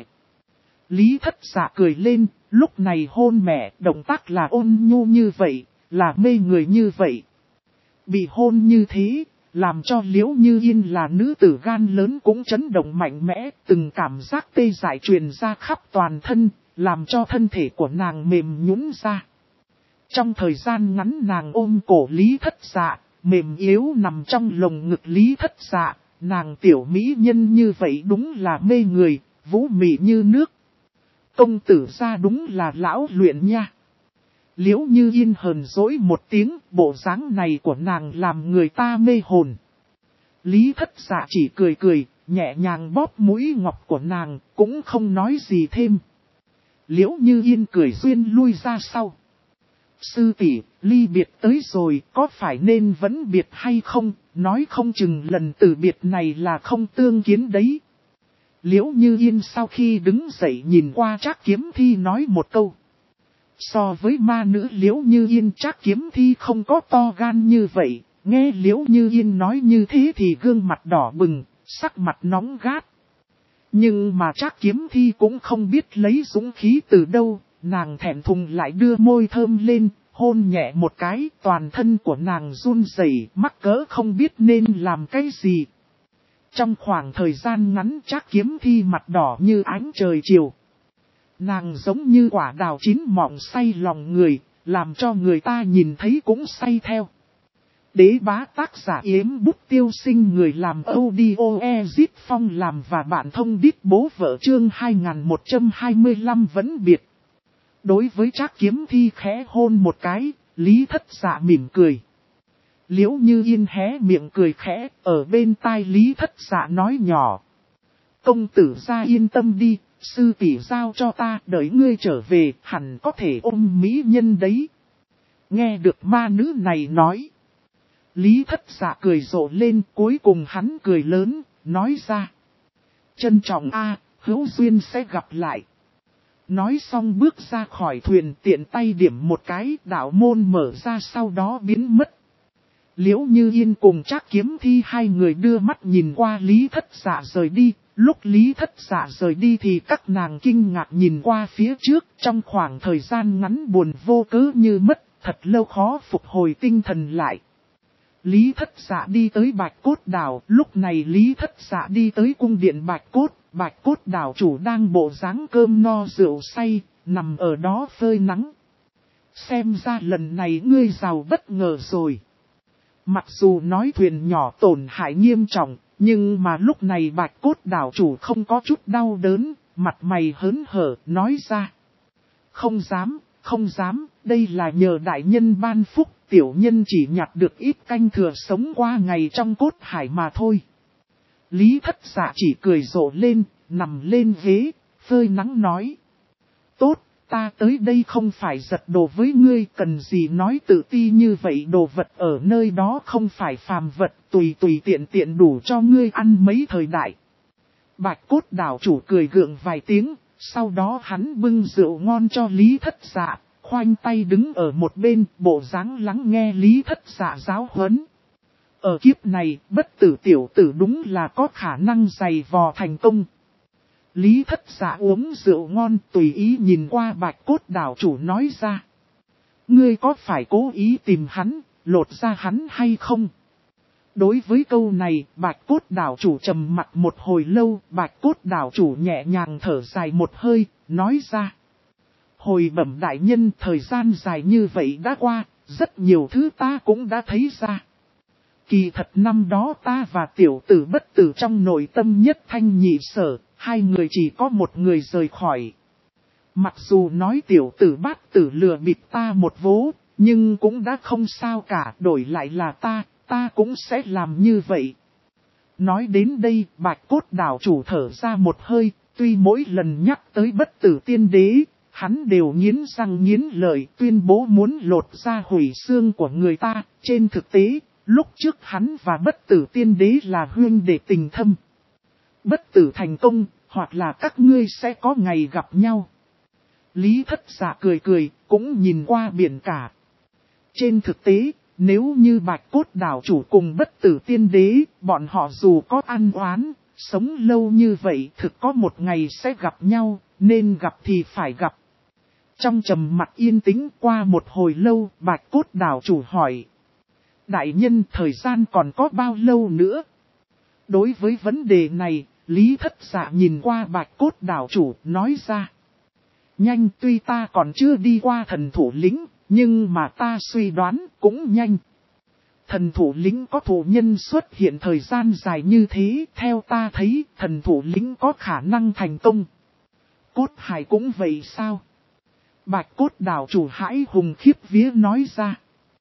Lý Thất Dạ cười lên, lúc này hôn mẹ, động tác là ôn nhu như vậy, là mê người như vậy. Bị hôn như thế, làm cho Liễu Như Yên là nữ tử gan lớn cũng chấn động mạnh mẽ, từng cảm giác tê dại truyền ra khắp toàn thân, làm cho thân thể của nàng mềm nhũn ra. Trong thời gian ngắn nàng ôm cổ Lý Thất Dạ, mềm yếu nằm trong lồng ngực Lý Thất Dạ, nàng tiểu mỹ nhân như vậy đúng là mê người, vũ mị như nước. Công tử gia đúng là lão luyện nha. Liễu Như Yên hờn dỗi một tiếng, bộ dáng này của nàng làm người ta mê hồn. Lý Thất Dạ chỉ cười cười, nhẹ nhàng bóp mũi ngọc của nàng, cũng không nói gì thêm. Liễu Như Yên cười duyên lui ra sau. Sư tỷ, ly biệt tới rồi, có phải nên vẫn biệt hay không, nói không chừng lần từ biệt này là không tương kiến đấy. Liễu Như Yên sau khi đứng dậy nhìn qua Trác Kiếm Thi nói một câu. So với ma nữ Liễu Như Yên, Trác Kiếm Thi không có to gan như vậy, nghe Liễu Như Yên nói như thế thì gương mặt đỏ bừng, sắc mặt nóng gắt. Nhưng mà Trác Kiếm Thi cũng không biết lấy dũng khí từ đâu, nàng thẹn thùng lại đưa môi thơm lên, hôn nhẹ một cái, toàn thân của nàng run rẩy, mắc cỡ không biết nên làm cái gì. Trong khoảng thời gian ngắn Trác Kiếm Thi mặt đỏ như ánh trời chiều. Nàng giống như quả đào chín mọng say lòng người, làm cho người ta nhìn thấy cũng say theo. Đế bá tác giả Yếm Bút Tiêu Sinh, người làm audio Ezit Phong làm và bạn thông đít bố vợ chương 2125 vẫn biệt. Đối với Trác Kiếm Thi khẽ hôn một cái, Lý Thất Dạ mỉm cười. Liễu Như Yên hé miệng cười khẽ, ở bên tai Lý Thất Dạ nói nhỏ. Công tử gia yên tâm đi, sư tỷ giao cho ta, đợi ngươi trở về, hẳn có thể ôm mỹ nhân đấy. Nghe được ma nữ này nói. Lý Thất Dạ cười rộ lên, cuối cùng hắn cười lớn, nói ra. Trân trọng a, hữu duyên sẽ gặp lại. Nói xong bước ra khỏi thuyền, tiện tay điểm một cái, đạo môn mở ra sau đó biến mất. Liễu Như Yên cùng Trác Kiếm Thi hai người đưa mắt nhìn qua Lý Thất Dạ rời đi. Lúc Lý Thất Dạ rời đi thì các nàng kinh ngạc nhìn qua phía trước, trong khoảng thời gian ngắn buồn vô cớ như mất, thật lâu khó phục hồi tinh thần lại. Lý Thất Dạ đi tới Bạch Cốt Đảo, lúc này Lý Thất Dạ đi tới cung điện Bạch Cốt Đảo chủ đang bộ dáng cơm no rượu say, nằm ở đó phơi nắng. Xem ra lần này ngươi giàu bất ngờ rồi. Mặc dù nói thuyền nhỏ tổn hại nghiêm trọng, Nhưng mà lúc này Bạch Cốt đảo chủ không có chút đau đớn, mặt mày hớn hở, nói ra. Không dám, không dám, đây là nhờ đại nhân ban phúc, tiểu nhân chỉ nhặt được ít canh thừa sống qua ngày trong cốt hải mà thôi. Lý Thất Dạ chỉ cười rộ lên, nằm lên ghế, phơi nắng nói. Tốt, ta tới đây không phải giật đồ với ngươi, cần gì nói tự ti như vậy, đồ vật ở nơi đó không phải phàm vật, tùy tiện tiện đủ cho ngươi ăn mấy thời đại. Bạch Cốt đảo chủ cười gượng vài tiếng, sau đó hắn bưng rượu ngon cho Lý Thất Dạ, khoanh tay đứng ở một bên, bộ dáng lắng nghe Lý Thất Dạ giáo huấn. Ở kiếp này, bất tử tiểu tử đúng là có khả năng dày vò thành công. Lý Thất Dạ uống rượu ngon, tùy ý nhìn qua Bạch Cốt đảo chủ nói ra. Ngươi có phải cố ý tìm hắn, lột ra hắn hay không? Đối với câu này, Bạch Cốt đảo chủ trầm mặt một hồi lâu, Bạch Cốt đảo chủ nhẹ nhàng thở dài một hơi, nói ra. Hồi bẩm đại nhân, thời gian dài như vậy đã qua, rất nhiều thứ ta cũng đã thấy ra. Kỳ thật năm đó ta và tiểu tử bất tử trong nội tâm nhất thanh nhị sở, hai người chỉ có một người rời khỏi. Mặc dù nói tiểu tử bát tử lừa bịp ta một vố, nhưng cũng đã không sao cả, đổi lại là ta cũng sẽ làm như vậy. Nói đến đây, Bạch Cốt đảo chủ thở ra một hơi, tuy mỗi lần nhắc tới bất tử tiên đế, hắn đều nghiến răng nghiến lợi tuyên bố muốn lột ra hủy xương của người ta. Trên thực tế, lúc trước hắn và bất tử tiên đế là huynh đệ tình thâm. Bất tử thành công, hoặc là các ngươi sẽ có ngày gặp nhau. Lý Thất Dạ cười, cũng nhìn qua biển cả. Trên thực tế, nếu như Bạch Cốt đảo chủ cùng bất tử tiên đế, bọn họ dù có ăn oán, sống lâu như vậy thực có một ngày sẽ gặp nhau, nên gặp thì phải gặp. Trong trầm mặc yên tĩnh qua một hồi lâu, Bạch Cốt đảo chủ hỏi. Đại nhân, thời gian còn có bao lâu nữa? Đối với vấn đề này, Lý Thất Dạ nhìn qua Bạch Cốt đảo chủ, nói ra. Nhanh, tuy ta còn chưa đi qua thần thủ lĩnh, nhưng mà ta suy đoán cũng nhanh. Thần thủ lĩnh có thủ nhân xuất hiện thời gian dài như thế, theo ta thấy thần thủ lĩnh có khả năng thành công. Cốt hải cũng vậy sao? Bạch Cốt đảo chủ hãi hùng khiếp vía nói ra.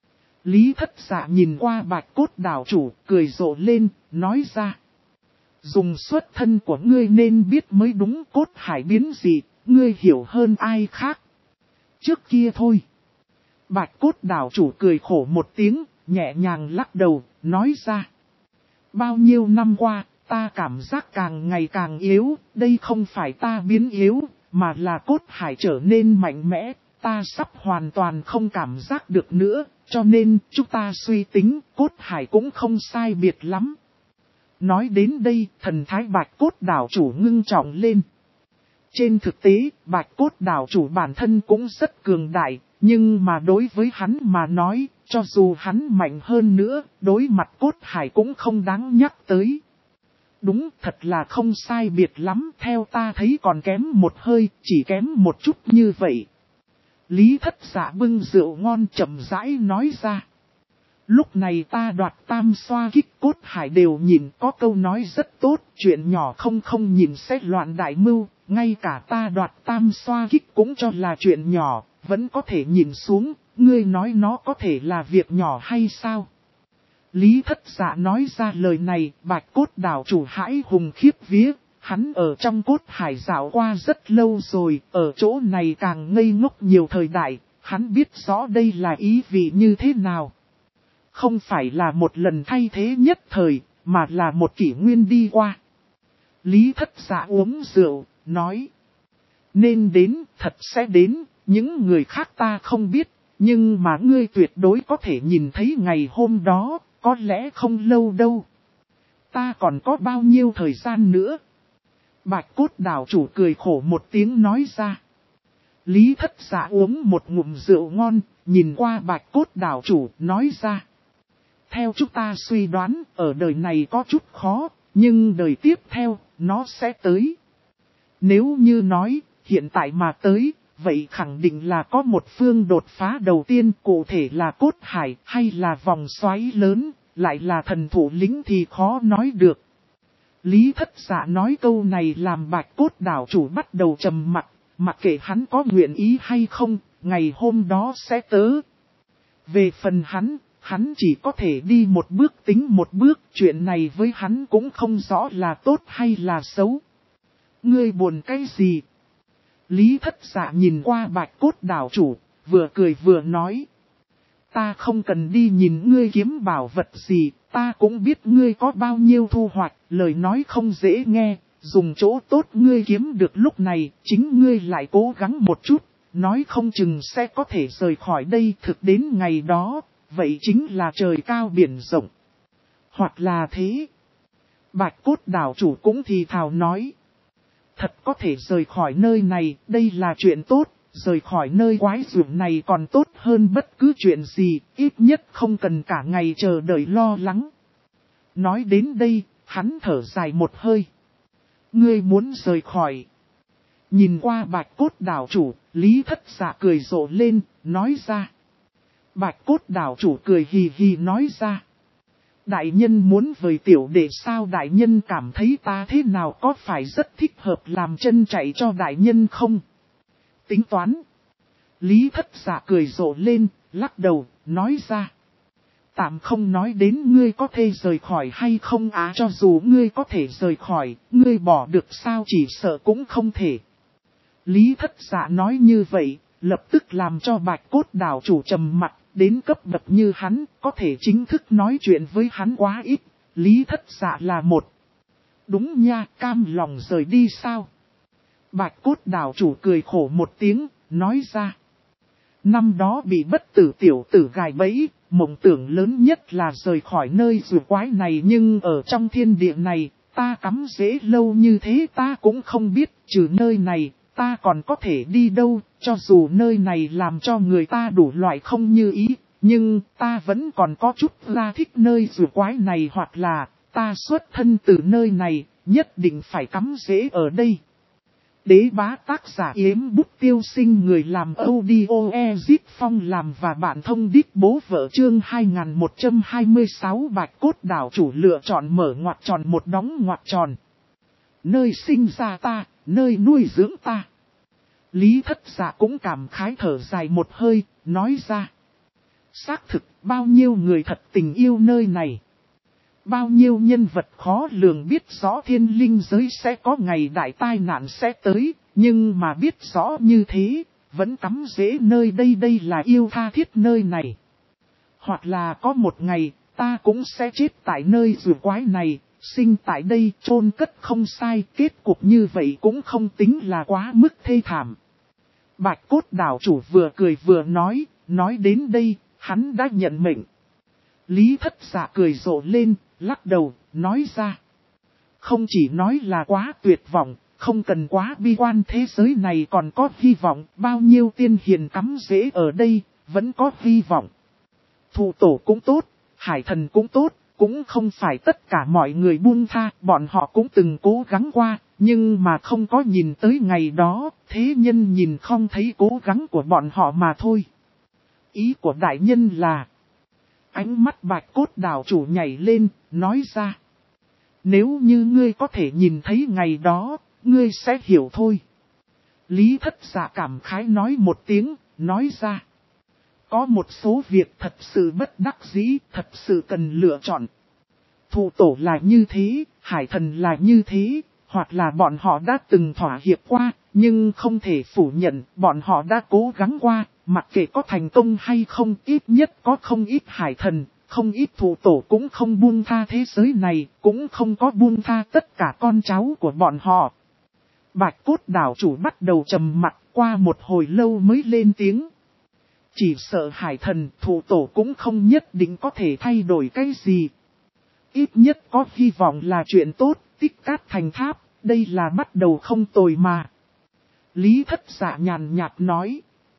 Lý Thất Dạ nhìn qua Bạch Cốt đảo chủ, cười rộ lên, nói ra. Dùng xuất thân của ngươi nên biết mới đúng, cốt hải biến gì, ngươi hiểu hơn ai khác. Trước kia thôi. Bạch Cốt đảo chủ cười khổ một tiếng, nhẹ nhàng lắc đầu, nói ra. Bao nhiêu năm qua, ta cảm giác càng ngày càng yếu, đây không phải ta biến yếu, mà là cốt hải trở nên mạnh mẽ, ta sắp hoàn toàn không cảm giác được nữa, cho nên chúng ta suy tính cốt hải cũng không sai biệt lắm. Nói đến đây, thần thái Bạch Cốt đảo chủ ngưng trọng lên. Trên thực tế, Bạch Cốt đảo chủ bản thân cũng rất cường đại, nhưng mà đối với hắn mà nói, cho dù hắn mạnh hơn nữa, đối mặt cốt hải cũng không đáng nhắc tới. Đúng, thật là không sai biệt lắm, theo ta thấy còn kém một hơi, chỉ kém một chút như vậy. Lý Thất Dạ bưng rượu ngon chậm rãi nói ra. Lúc này ta đoạt tam xoa kích, cốt hải đều nhìn, có câu nói rất tốt, chuyện nhỏ không nhìn sẽ loạn đại mưu, ngay cả ta đoạt tam xoa kích cũng cho là chuyện nhỏ, vẫn có thể nhìn xuống, ngươi nói nó có thể là việc nhỏ hay sao? Lý Thất Dạ nói ra lời này, Bạch Cốt đảo chủ hãi hùng khiếp vía, hắn ở trong cốt hải dạo qua rất lâu rồi, ở chỗ này càng ngây ngốc nhiều thời đại, hắn biết rõ đây là ý vị như thế nào. Không phải là một lần thay thế nhất thời, mà là một kỷ nguyên đi qua. Lý Thất Dạ uống rượu, nói. Nên đến, thật sẽ đến, những người khác ta không biết, nhưng mà ngươi tuyệt đối có thể nhìn thấy ngày hôm đó, có lẽ không lâu đâu. Ta còn có bao nhiêu thời gian nữa? Bạch Cốt đảo chủ cười khổ một tiếng nói ra. Lý Thất Dạ uống một ngụm rượu ngon, nhìn qua Bạch Cốt đảo chủ, nói ra. Theo chúng ta suy đoán, ở đời này có chút khó, nhưng đời tiếp theo, nó sẽ tới. Nếu như nói, hiện tại mà tới, vậy khẳng định là có một phương đột phá đầu tiên, cụ thể là cốt hải hay là vòng xoáy lớn, lại là thần thủ lĩnh thì khó nói được. Lý Thất Dạ nói câu này làm Bạch Cốt đảo chủ bắt đầu trầm mặc, mặc kệ hắn có nguyện ý hay không, ngày hôm đó sẽ tới. Về phần hắn chỉ có thể đi một bước tính một bước, chuyện này với hắn cũng không rõ là tốt hay là xấu. Ngươi buồn cái gì? Lý Thất Dạ nhìn qua Bạch Cốt đảo chủ, vừa cười vừa nói. Ta không cần đi nhìn ngươi kiếm bảo vật gì, ta cũng biết ngươi có bao nhiêu thu hoạch, lời nói không dễ nghe, dùng chỗ tốt ngươi kiếm được lúc này, chính ngươi lại cố gắng một chút, nói không chừng sẽ có thể rời khỏi đây. Thực đến ngày đó, vậy chính là trời cao biển rộng. Hoặc là thế. Bạch Cốt đảo chủ cũng thì thào nói. Thật có thể rời khỏi nơi này, đây là chuyện tốt. Rời khỏi nơi quái dụng này còn tốt hơn bất cứ chuyện gì, ít nhất không cần cả ngày chờ đợi lo lắng. Nói đến đây, hắn thở dài một hơi. Ngươi muốn rời khỏi. Nhìn qua Bạch Cốt đảo chủ, Lý Thất Dạ cười rộ lên, nói ra. Bạch Cốt đảo chủ cười hì hì nói ra. Đại nhân muốn vời tiểu đệ sao? Đại nhân cảm thấy ta thế nào, có phải rất thích hợp làm chân chạy cho đại nhân không? Tính toán. Lý Thất Dạ cười rộ lên, lắc đầu, nói ra. Tạm không nói đến ngươi có thể rời khỏi hay không á, cho dù ngươi có thể rời khỏi, ngươi bỏ được sao, chỉ sợ cũng không thể. Lý Thất Dạ nói như vậy, lập tức làm cho Bạch Cốt đảo chủ trầm mặt, đến cấp bậc như hắn, có thể chính thức nói chuyện với hắn quá ít. Lý Thất Dạ là một. Đúng nha, cam lòng rời đi sao? Bạch Cốt đảo chủ cười khổ một tiếng, nói ra. Năm đó bị bất tử tiểu tử gài bẫy, mộng tưởng lớn nhất là rời khỏi nơi rùa quái này, nhưng ở trong thiên địa này, ta cắm rễ lâu như thế ta cũng không biết, trừ nơi này, ta còn có thể đi đâu, cho dù nơi này làm cho người ta đủ loại không như ý, nhưng ta vẫn còn có chút ra thích nơi rùa quái này, hoặc là ta xuất thân từ nơi này, nhất định phải cắm rễ ở đây. Đế bá tác giả Yếm Bút Tiêu Sinh, người làm audio Ezip Phong làm và bạn thông đích bố vợ. Chương 2126 Bạch Cốt đảo chủ lựa chọn mở ngoặc tròn một đóng ngoặc tròn. Nơi sinh ra ta, nơi nuôi dưỡng ta. Lý Thất Dạ cũng cảm khái thở dài một hơi, nói ra. Xác thực, bao nhiêu người thật tình yêu nơi này. Bao nhiêu nhân vật khó lường biết rõ thiên linh giới sẽ có ngày đại tai nạn sẽ tới, nhưng mà biết rõ như thế, vẫn cắm rễ nơi đây, đây là yêu tha thiết nơi này. Hoặc là có một ngày, ta cũng sẽ chết tại nơi rùa quái này, sinh tại đây chôn cất không sai, kết cục như vậy cũng không tính là quá mức thê thảm. Bạch Cốt đảo chủ vừa cười vừa nói đến đây, hắn đã nhận mệnh. Lý Thất Dạ cười rộ lên, lắc đầu, nói ra. Không chỉ nói là quá tuyệt vọng, không cần quá bi quan, thế giới này còn có hy vọng, bao nhiêu tiên hiền cắm rễ ở đây, vẫn có hy vọng. Thụ tổ cũng tốt, hải thần cũng tốt, cũng không phải tất cả mọi người buông tha, bọn họ cũng từng cố gắng qua, nhưng mà không có nhìn tới ngày đó, thế nhân nhìn không thấy cố gắng của bọn họ mà thôi. Ý của đại nhân là... Ánh mắt Bạch Cốt đảo chủ nhảy lên, nói ra. Nếu như ngươi có thể nhìn thấy ngày đó, ngươi sẽ hiểu thôi. Lý Thất Dạ cảm khái nói một tiếng, nói ra. Có một số việc thật sự bất đắc dĩ, thật sự cần lựa chọn. Thụ tổ là như thế, hải thần là như thế, hoặc là bọn họ đã từng thỏa hiệp qua, nhưng không thể phủ nhận, bọn họ đã cố gắng qua, mặc kệ có thành công hay không, ít nhất có không ít hải thần, không ít thụ tổ cũng không buông tha thế giới này, cũng không có buông tha tất cả con cháu của bọn họ. Bạch Cốt đảo chủ bắt đầu trầm mặc, qua một hồi lâu mới lên tiếng. Chỉ sợ hải thần, thụ tổ cũng không nhất định có thể thay đổi cái gì. Ít nhất có hy vọng là chuyện tốt, tích cát thành tháp, đây là bắt đầu không tồi mà. Lý Thất Dạ nhàn nhạt nói.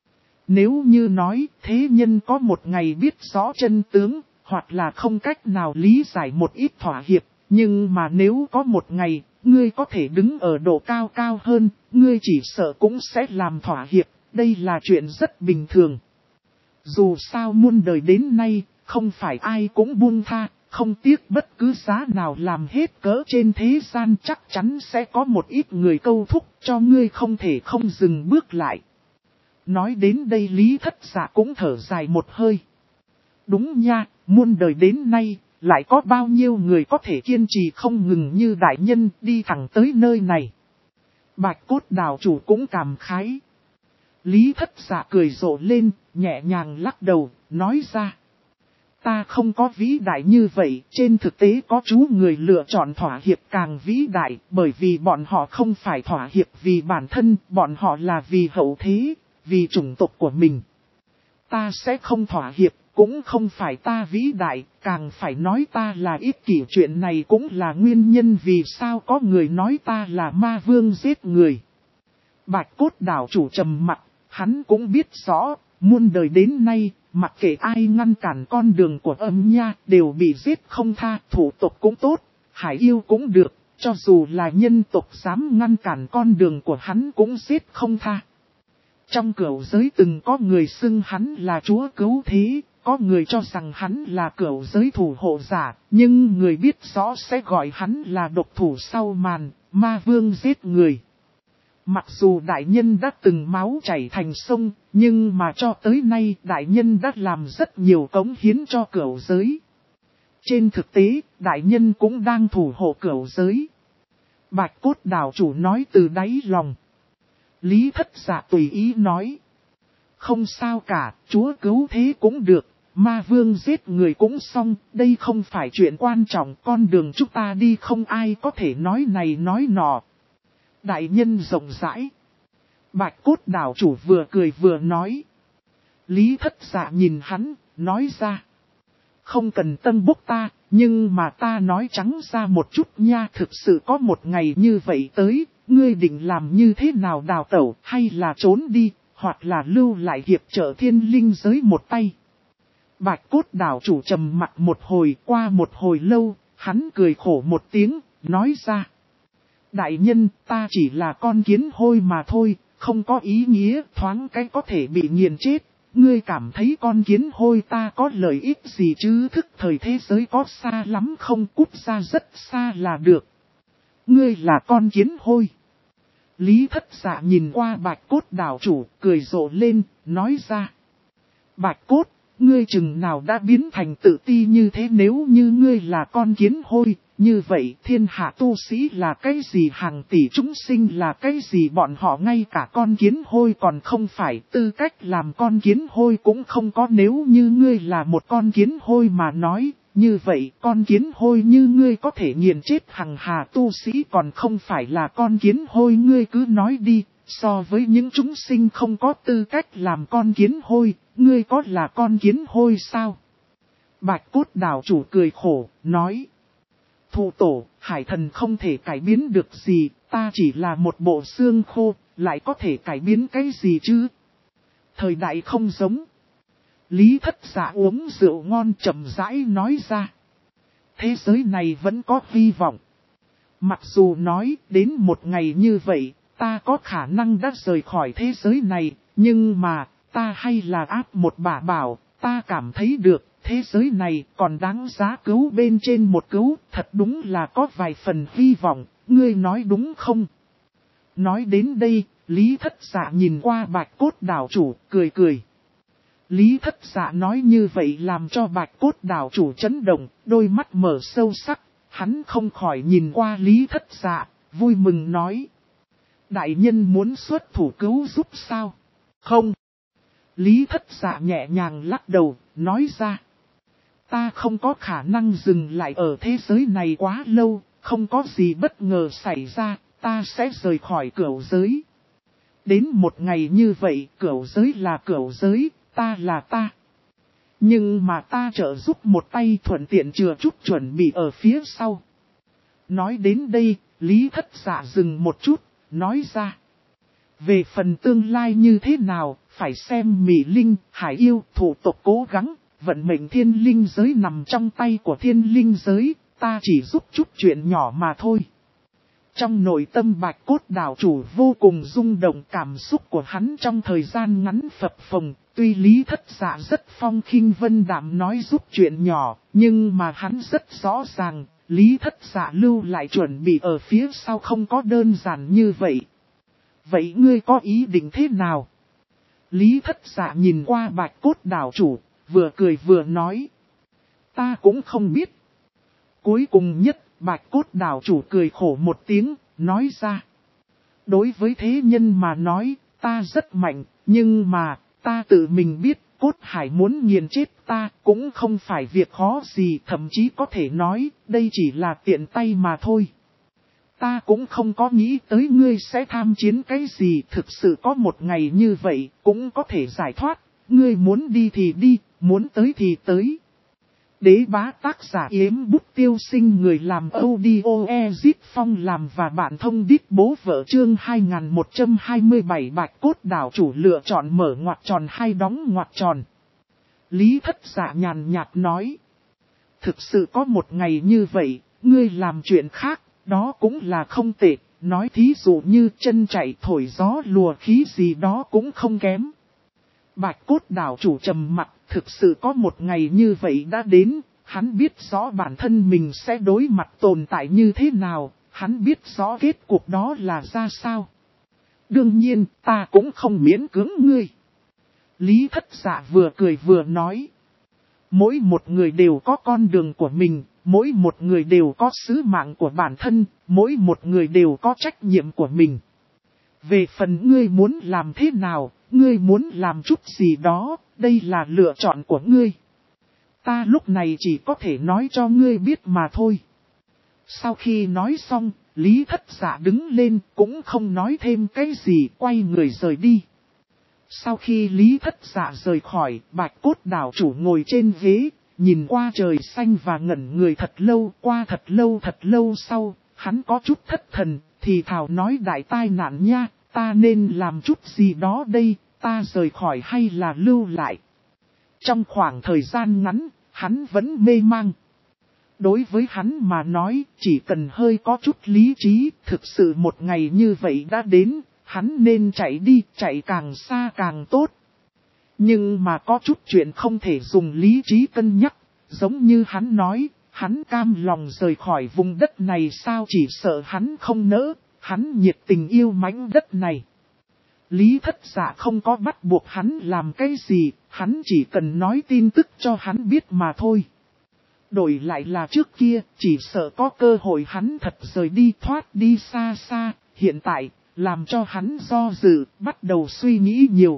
Nếu như nói thế nhân có một ngày biết rõ chân tướng, hoặc là không cách nào lý giải một ít thỏa hiệp, nhưng mà nếu có một ngày, ngươi có thể đứng ở độ cao cao hơn, ngươi chỉ sợ cũng sẽ làm thỏa hiệp, đây là chuyện rất bình thường. Dù sao muôn đời đến nay, không phải ai cũng buông tha, không tiếc bất cứ giá nào làm hết cỡ trên thế gian, chắc chắn sẽ có một ít người câu thúc cho ngươi không thể không dừng bước lại. Nói đến đây Lý Thất Dạ cũng thở dài một hơi. Đúng nha, muôn đời đến nay, lại có bao nhiêu người có thể kiên trì không ngừng như đại nhân đi thẳng tới nơi này. Bạch Cốt Đảo chủ cũng cảm khái. Lý Thất Dạ cười rộ lên, nhẹ nhàng lắc đầu, nói ra. Ta không có vĩ đại như vậy, trên thực tế có chú người lựa chọn thỏa hiệp càng vĩ đại, bởi vì bọn họ không phải thỏa hiệp vì bản thân, bọn họ là vì hậu thế, vì chủng tộc của mình. Ta sẽ không thỏa hiệp, cũng không phải ta vĩ đại, càng phải nói ta là ích kỷ, chuyện này cũng là nguyên nhân vì sao có người nói ta là ma vương giết người. Bạch Cốt Đảo chủ trầm mặc, hắn cũng biết rõ, muôn đời đến nay, mặc kệ ai ngăn cản con đường của Âm Nha đều bị giết không tha, thủ tộc cũng tốt, hải yêu cũng được, cho dù là nhân tộc dám ngăn cản con đường của hắn cũng giết không tha. Trong cửu giới từng có người xưng hắn là chúa cứu thế, có người cho rằng hắn là cửu giới thủ hộ giả, nhưng người biết rõ sẽ gọi hắn là độc thủ sau màn, ma vương giết người. Mặc dù đại nhân đã từng máu chảy thành sông, nhưng mà cho tới nay đại nhân đã làm rất nhiều cống hiến cho cửu giới. Trên thực tế, đại nhân cũng đang thủ hộ cửu giới. Bạch Cốt Đảo chủ nói từ đáy lòng. Lý Thất Dạ tùy ý nói. Không sao cả, chúa cứu thế cũng được, ma vương giết người cũng xong, đây không phải chuyện quan trọng, con đường chúng ta đi không ai có thể nói này nói nọ. Đại nhân rộng rãi. Bạch Cốt Đảo chủ vừa cười vừa nói. Lý Thất Dạ nhìn hắn, nói ra. Không cần tân bốc ta, nhưng mà ta nói trắng ra một chút nha, thực sự có một ngày như vậy tới, ngươi định làm như thế nào, đào tẩu, hay là trốn đi, hoặc là lưu lại hiệp trợ thiên linh giới một tay. Bạch Cốt Đảo chủ trầm mặt một hồi, qua một hồi lâu, hắn cười khổ một tiếng, nói ra. Đại nhân, ta chỉ là con kiến hôi mà thôi, không có ý nghĩa, thoáng cái có thể bị nghiền chết. Ngươi cảm thấy con kiến hôi ta có lợi ích gì chứ, thức thời thế giới có xa lắm không, cút ra rất xa là được. Ngươi là con kiến hôi. Lý Thất Dạ nhìn qua Bạch Cốt Đảo chủ, cười rộ lên, nói ra. Bạch Cốt, ngươi chừng nào đã biến thành tự ti như thế, nếu như ngươi là con kiến hôi, như vậy thiên hạ tu sĩ là cái gì, hàng tỷ chúng sinh là cái gì, bọn họ ngay cả con kiến hôi còn không phải, tư cách làm con kiến hôi cũng không có. Nếu như ngươi là một con kiến hôi mà nói, như vậy con kiến hôi như ngươi có thể nghiền chết hằng hà tu sĩ còn không phải là con kiến hôi, ngươi cứ nói đi, so với những chúng sinh không có tư cách làm con kiến hôi, ngươi có là con kiến hôi sao? Bạch Cốt Đảo chủ cười khổ, nói. Thụ tổ, hải thần không thể cải biến được gì, ta chỉ là một bộ xương khô, lại có thể cải biến cái gì chứ? Thời đại không giống. Lý Thất Dạ uống rượu ngon chậm rãi nói ra. Thế giới này vẫn có hy vọng. Mặc dù nói đến một ngày như vậy, ta có khả năng đã rời khỏi thế giới này, nhưng mà, ta hay là áp một bả bảo, ta cảm thấy được. Thế giới này còn đáng giá cứu bên trên một cứu, thật đúng là có vài phần hy vọng, ngươi nói đúng không? Nói đến đây, Lý Thất Dạ nhìn qua Bạch Cốt Đảo chủ, cười cười. Lý Thất Dạ nói như vậy làm cho Bạch Cốt Đảo chủ chấn động, đôi mắt mở sâu sắc, hắn không khỏi nhìn qua Lý Thất Dạ, vui mừng nói. Đại nhân muốn xuất thủ cứu giúp sao? Không. Lý Thất Dạ nhẹ nhàng lắc đầu, nói ra. Ta không có khả năng dừng lại ở thế giới này quá lâu, không có gì bất ngờ xảy ra, ta sẽ rời khỏi cửu giới. Đến một ngày như vậy, cửu giới là cửu giới, ta là ta. Nhưng mà ta trợ giúp một tay thuận tiện chừa chút chuẩn bị ở phía sau. Nói đến đây, Lý Thất Dạ dừng một chút, nói ra. Về phần tương lai như thế nào, phải xem Mỹ Linh, Hải Yêu, thủ tộc cố gắng. Vận mệnh thiên linh giới nằm trong tay của thiên linh giới, ta chỉ giúp chút chuyện nhỏ mà thôi. Trong nội tâm Bạch Cốt Đảo chủ vô cùng rung động, cảm xúc của hắn trong thời gian ngắn phập phồng, Tuy Lý Thất Dạ rất phong khinh vân đạm nói giúp chuyện nhỏ, nhưng mà hắn rất rõ ràng, Lý Thất Dạ lưu lại chuẩn bị ở phía sau không có đơn giản như vậy. Vậy ngươi có ý định thế nào? Lý Thất Dạ nhìn qua Bạch Cốt đảo chủ, vừa cười vừa nói. Ta cũng không biết. Cuối cùng nhất, Bạch Cốt đảo chủ cười khổ một tiếng, nói ra. Đối với thế nhân mà nói, ta rất mạnh, nhưng mà, ta tự mình biết, Cốt Hải muốn nghiền chết ta, cũng không phải việc khó gì, thậm chí có thể nói, đây chỉ là tiện tay mà thôi. Ta cũng không có nghĩ tới ngươi sẽ tham chiến cái gì, thực sự có một ngày như vậy, cũng có thể giải thoát, ngươi muốn đi thì đi, muốn tới thì tới. Đế bá tác giả Yếm Bút Tiêu Sinh, người làm audio Ezip Phong làm và bạn thông đít bố vợ chương 2127 Bạch Cốt đảo chủ lựa chọn mở ngoặc tròn hay đóng ngoặc tròn. Lý Thất Dạ nhàn nhạt nói. Thực sự có một ngày như vậy, ngươi làm chuyện khác, đó cũng là không tệ, nói thí dụ như chân chạy thổi gió lùa khí gì đó cũng không kém. Bạch Cốt đảo chủ trầm mặt, thực sự có một ngày như vậy đã đến, hắn biết rõ bản thân mình sẽ đối mặt tồn tại như thế nào, hắn biết rõ kết cuộc đó là ra sao. Đương nhiên, ta cũng không miễn cưỡng ngươi. Lý Thất Dạ vừa cười vừa nói. Mỗi một người đều có con đường của mình, mỗi một người đều có sứ mạng của bản thân, mỗi một người đều có trách nhiệm của mình. Về phần ngươi muốn làm thế nào, ngươi muốn làm chút gì đó, đây là lựa chọn của ngươi. Ta lúc này chỉ có thể nói cho ngươi biết mà thôi. Sau khi nói xong, Lý Thất Dạ đứng lên cũng không nói thêm cái gì, quay người rời đi. Sau khi Lý Thất Dạ rời khỏi, Bạch Cốt đảo chủ ngồi trên ghế, nhìn qua trời xanh và ngẩn người thật lâu, qua thật lâu sau, hắn có chút thất thần, thì thào nói đại tai nạn nha, ta nên làm chút gì đó đây, ta rời khỏi hay là lưu lại. Trong khoảng thời gian ngắn, hắn vẫn mê mang. Đối với hắn mà nói, chỉ cần hơi có chút lý trí, thực sự một ngày như vậy đã đến, hắn nên chạy đi, chạy càng xa càng tốt. Nhưng mà có chút chuyện không thể dùng lý trí cân nhắc, giống như hắn nói, hắn cam lòng rời khỏi vùng đất này sao, chỉ sợ hắn không nỡ, hắn nhiệt tình yêu mãnh đất này. Lý Thất Dạ không có bắt buộc hắn làm cái gì, hắn chỉ cần nói tin tức cho hắn biết mà thôi. Đổi lại là trước kia, chỉ sợ có cơ hội hắn thật rời đi thoát đi xa xa, hiện tại, làm cho hắn do dự, bắt đầu suy nghĩ nhiều.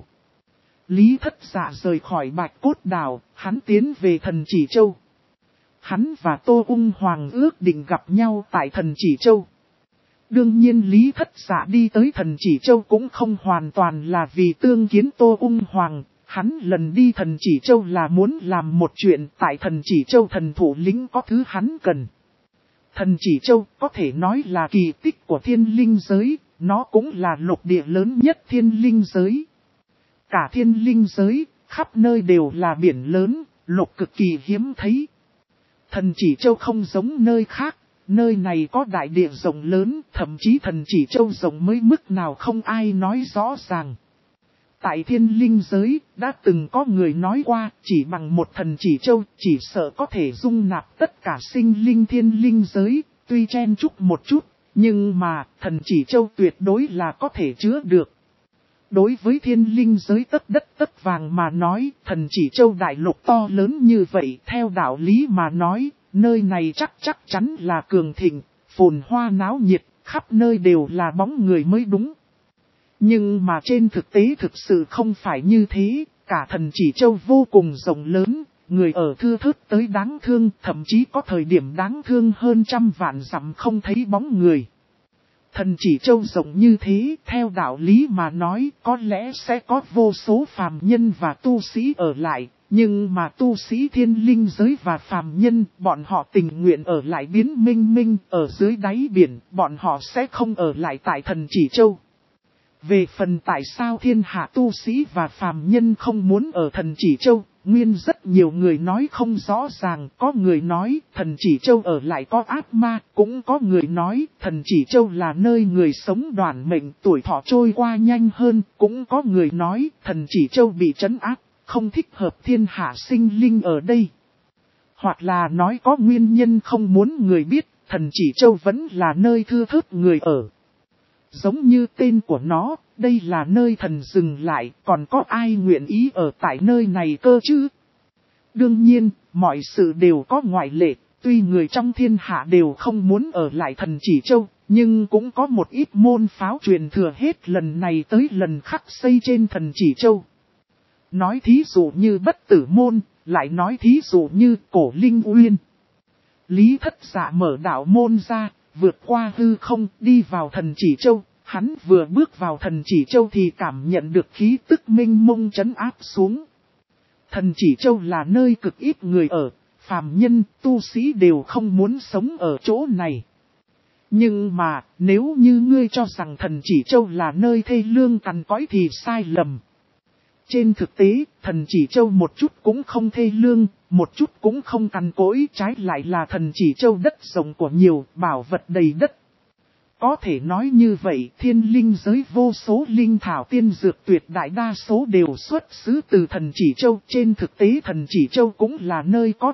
Lý Thất Dạ rời khỏi Bạch Cốt đảo, hắn tiến về Thần Chỉ Châu. Hắn và Tô Ung Hoàng ước định gặp nhau tại Thần Chỉ Châu. Đương nhiên Lý Thất Dạ đi tới Thần Chỉ Châu cũng không hoàn toàn là vì tương kiến Tô Ung Hoàng. Hắn lần đi Thần Chỉ Châu là muốn làm một chuyện, tại Thần Chỉ Châu thần thủ lĩnh có thứ hắn cần. Thần Chỉ Châu có thể nói là kỳ tích của thiên linh giới, nó cũng là lục địa lớn nhất thiên linh giới. Cả thiên linh giới, khắp nơi đều là biển lớn, lục cực kỳ hiếm thấy. Thần Chỉ Châu không giống nơi khác, nơi này có đại địa rộng lớn, thậm chí Thần Chỉ Châu rộng mới mức nào không ai nói rõ ràng. Tại thiên linh giới, đã từng có người nói qua, chỉ bằng một Thần Chỉ Châu, chỉ sợ có thể dung nạp tất cả sinh linh thiên linh giới, tuy chen chúc một chút, nhưng mà, Thần Chỉ Châu tuyệt đối là có thể chứa được. Đối với thiên linh giới tất đất tất vàng mà nói, Thần Chỉ Châu đại lục to lớn như vậy, theo đạo lý mà nói, nơi này chắc chắn là cường thịnh, phồn hoa náo nhiệt, khắp nơi đều là bóng người mới đúng. Nhưng mà trên thực tế thực sự không phải như thế, cả Thần Chỉ Châu vô cùng rộng lớn, người ở thưa thớt tới đáng thương, thậm chí có thời điểm đáng thương hơn 100 vạn dặm không thấy bóng người. Thần Chỉ Châu rộng như thế, theo đạo lý mà nói, có lẽ sẽ có vô số phàm nhân và tu sĩ ở lại, nhưng mà tu sĩ thiên linh giới và phàm nhân, bọn họ tình nguyện ở lại biến minh ở dưới đáy biển, bọn họ sẽ không ở lại tại Thần Chỉ Châu. Về phần tại sao thiên hạ tu sĩ và phàm nhân không muốn ở Thần Chỉ Châu, nguyên rất nhiều người nói không rõ ràng, có người nói Thần Chỉ Châu ở lại có ác ma, cũng có người nói Thần Chỉ Châu là nơi người sống đoàn mệnh tuổi thọ trôi qua nhanh hơn, cũng có người nói Thần Chỉ Châu bị trấn áp, không thích hợp thiên hạ sinh linh ở đây. Hoặc là nói có nguyên nhân không muốn người biết, Thần Chỉ Châu vẫn là nơi thưa thớt người ở. Giống như tên của nó, đây là nơi thần dừng lại, còn có ai nguyện ý ở tại nơi này cơ chứ? Đương nhiên, mọi sự đều có ngoại lệ, tuy người trong thiên hạ đều không muốn ở lại Thần Chỉ Châu, nhưng cũng có một ít môn phái truyền thừa hết lần này tới lần khác xây trên Thần Chỉ Châu. Nói thí dụ như Bất Tử Môn, lại nói thí dụ như Cổ Linh Uyên. Lý Thất Dạ mở đạo môn ra, vượt qua hư không, đi vào Thần Chỉ Châu. Hắn vừa bước vào Thần Chỉ Châu thì cảm nhận được khí tức mênh mông trấn áp xuống. Thần Chỉ Châu là nơi cực ít người ở, phàm nhân, tu sĩ đều không muốn sống ở chỗ này. Nhưng mà, nếu như ngươi cho rằng Thần Chỉ Châu là nơi thê lương cằn cõi thì sai lầm. Trên thực tế, Thần Chỉ Châu một chút cũng không thê lương, một chút cũng không cằn cỗi, trái lại là Thần Chỉ Châu đất rộng của nhiều, bảo vật đầy đất. Có thể nói như vậy, thiên linh giới vô số linh thảo tiên dược tuyệt đại đa số đều xuất xứ từ Thần Chỉ Châu. Trên thực tế Thần Chỉ Châu cũng là nơi có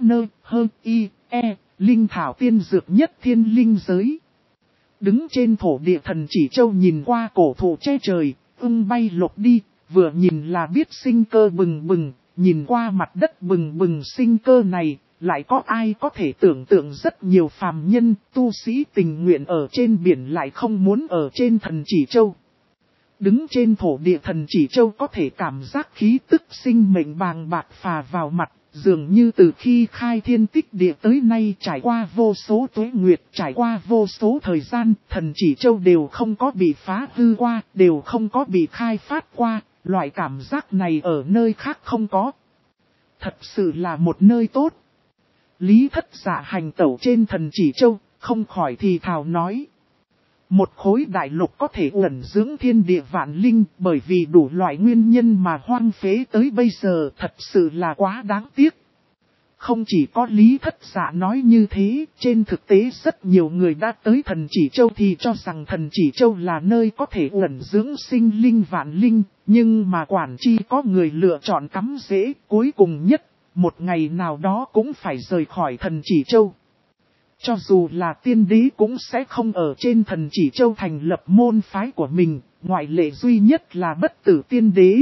linh thảo tiên dược nhất thiên linh giới. Đứng trên thổ địa Thần Chỉ Châu nhìn qua cổ thụ che trời, bay lột đi, vừa nhìn là biết sinh cơ bừng bừng, nhìn qua mặt đất bừng bừng sinh cơ này. Lại có ai có thể tưởng tượng rất nhiều phàm nhân, tu sĩ tình nguyện ở trên biển lại không muốn ở trên Thần Chỉ Châu. Đứng trên thổ địa Thần Chỉ Châu có thể cảm giác khí tức sinh mệnh bàng bạc phà vào mặt, dường như từ khi khai thiên tích địa tới nay trải qua vô số tuế nguyệt, trải qua vô số thời gian, Thần Chỉ Châu đều không có bị phá hư qua, đều không có bị khai phát qua, loại cảm giác này ở nơi khác không có. Thật sự là một nơi tốt. Lý Thất Dạ hành tẩu trên Thần Chỉ Châu, không khỏi thì thào nói. Một khối đại lục có thể ẩn dưỡng thiên địa vạn linh bởi vì đủ loại nguyên nhân mà hoang phế tới bây giờ thật sự là quá đáng tiếc. Không chỉ có Lý Thất Dạ nói như thế, trên thực tế rất nhiều người đã tới Thần Chỉ Châu thì cho rằng Thần Chỉ Châu là nơi có thể ẩn dưỡng sinh linh vạn linh, nhưng mà quản chi có người lựa chọn cắm rễ cuối cùng nhất. Một ngày nào đó cũng phải rời khỏi Thần Chỉ Châu. Cho dù là tiên đế cũng sẽ không ở trên Thần Chỉ Châu thành lập môn phái của mình, ngoại lệ duy nhất là Bất Tử Tiên Đế.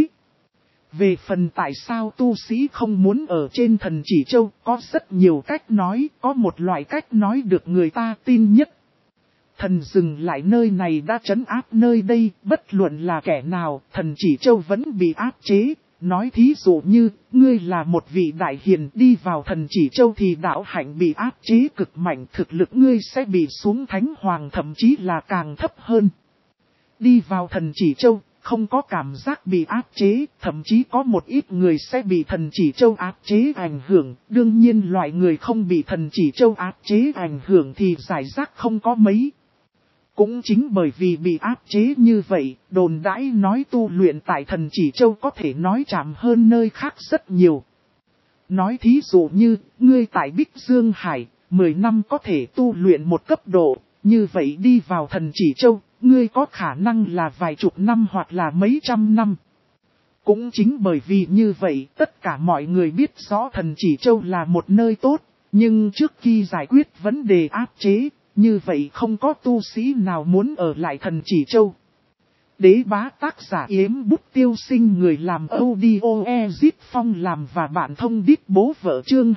Về phần tại sao tu sĩ không muốn ở trên Thần Chỉ Châu, có rất nhiều cách nói, có một loại cách nói được người ta tin nhất. Thần dừng lại nơi này đã trấn áp nơi đây, bất luận là kẻ nào, Thần Chỉ Châu vẫn bị áp chế. Nói thí dụ như, ngươi là một vị đại hiền đi vào Thần Chỉ Châu thì đạo hạnh bị áp chế cực mạnh, thực lực ngươi sẽ bị xuống thánh hoàng thậm chí là càng thấp hơn. Đi vào Thần Chỉ Châu, không có cảm giác bị áp chế, thậm chí có một ít người sẽ bị Thần Chỉ Châu áp chế ảnh hưởng. Đương nhiên loại người không bị Thần Chỉ Châu áp chế ảnh hưởng thì giải rác không có mấy. Cũng chính bởi vì bị áp chế như vậy, đồn đãi nói tu luyện tại Thần Chỉ Châu có thể nói chạm hơn nơi khác rất nhiều. Nói thí dụ như, ngươi tại Bích Dương Hải, 10 năm có thể tu luyện một cấp độ, như vậy đi vào Thần Chỉ Châu, ngươi có khả năng là vài chục năm hoặc là mấy trăm năm. Cũng chính bởi vì như vậy, tất cả mọi người biết rõ Thần Chỉ Châu là một nơi tốt, nhưng trước khi giải quyết vấn đề áp chế, như vậy không có tu sĩ nào muốn ở lại Thần Chỉ Châu. Đế bá tác giả Yếm Bút Tiêu Sinh, người làm audio Ezit Phong làm và bạn thông đít bố vợ chương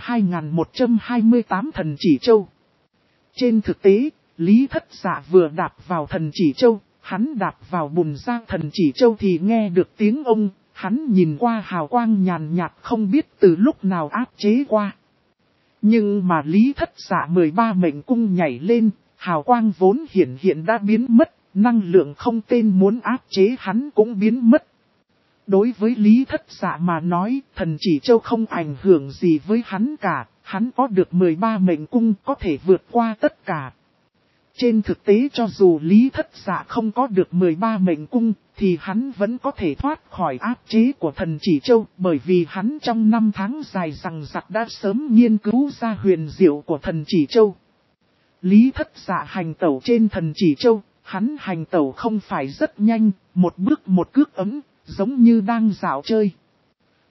2128 Thần Chỉ Châu. Trên thực tế, Lý Thất Dạ vừa đạp vào Thần Chỉ Châu, hắn đạp vào bùn ra Thần Chỉ Châu thì nghe được tiếng ông, hắn nhìn qua hào quang nhàn nhạt không biết từ lúc nào áp chế qua. Nhưng mà Lý Thất Dạ 13 mệnh cung nhảy lên, hào quang vốn hiện đã biến mất, năng lượng không tên muốn áp chế hắn cũng biến mất. Đối với Lý Thất Dạ mà nói, Thần Chỉ Châu không ảnh hưởng gì với hắn cả, hắn có được 13 mệnh cung có thể vượt qua tất cả. Trên thực tế cho dù Lý Thất Dạ không có được 13 mệnh cung, thì hắn vẫn có thể thoát khỏi áp chế của Thần Chỉ Châu, bởi vì hắn trong 5 tháng dài rằng rặc đã sớm nghiên cứu ra huyền diệu của Thần Chỉ Châu. Lý Thất Dạ hành tẩu trên Thần Chỉ Châu, hắn hành tẩu không phải rất nhanh, một bước một cước ấm, giống như đang dạo chơi.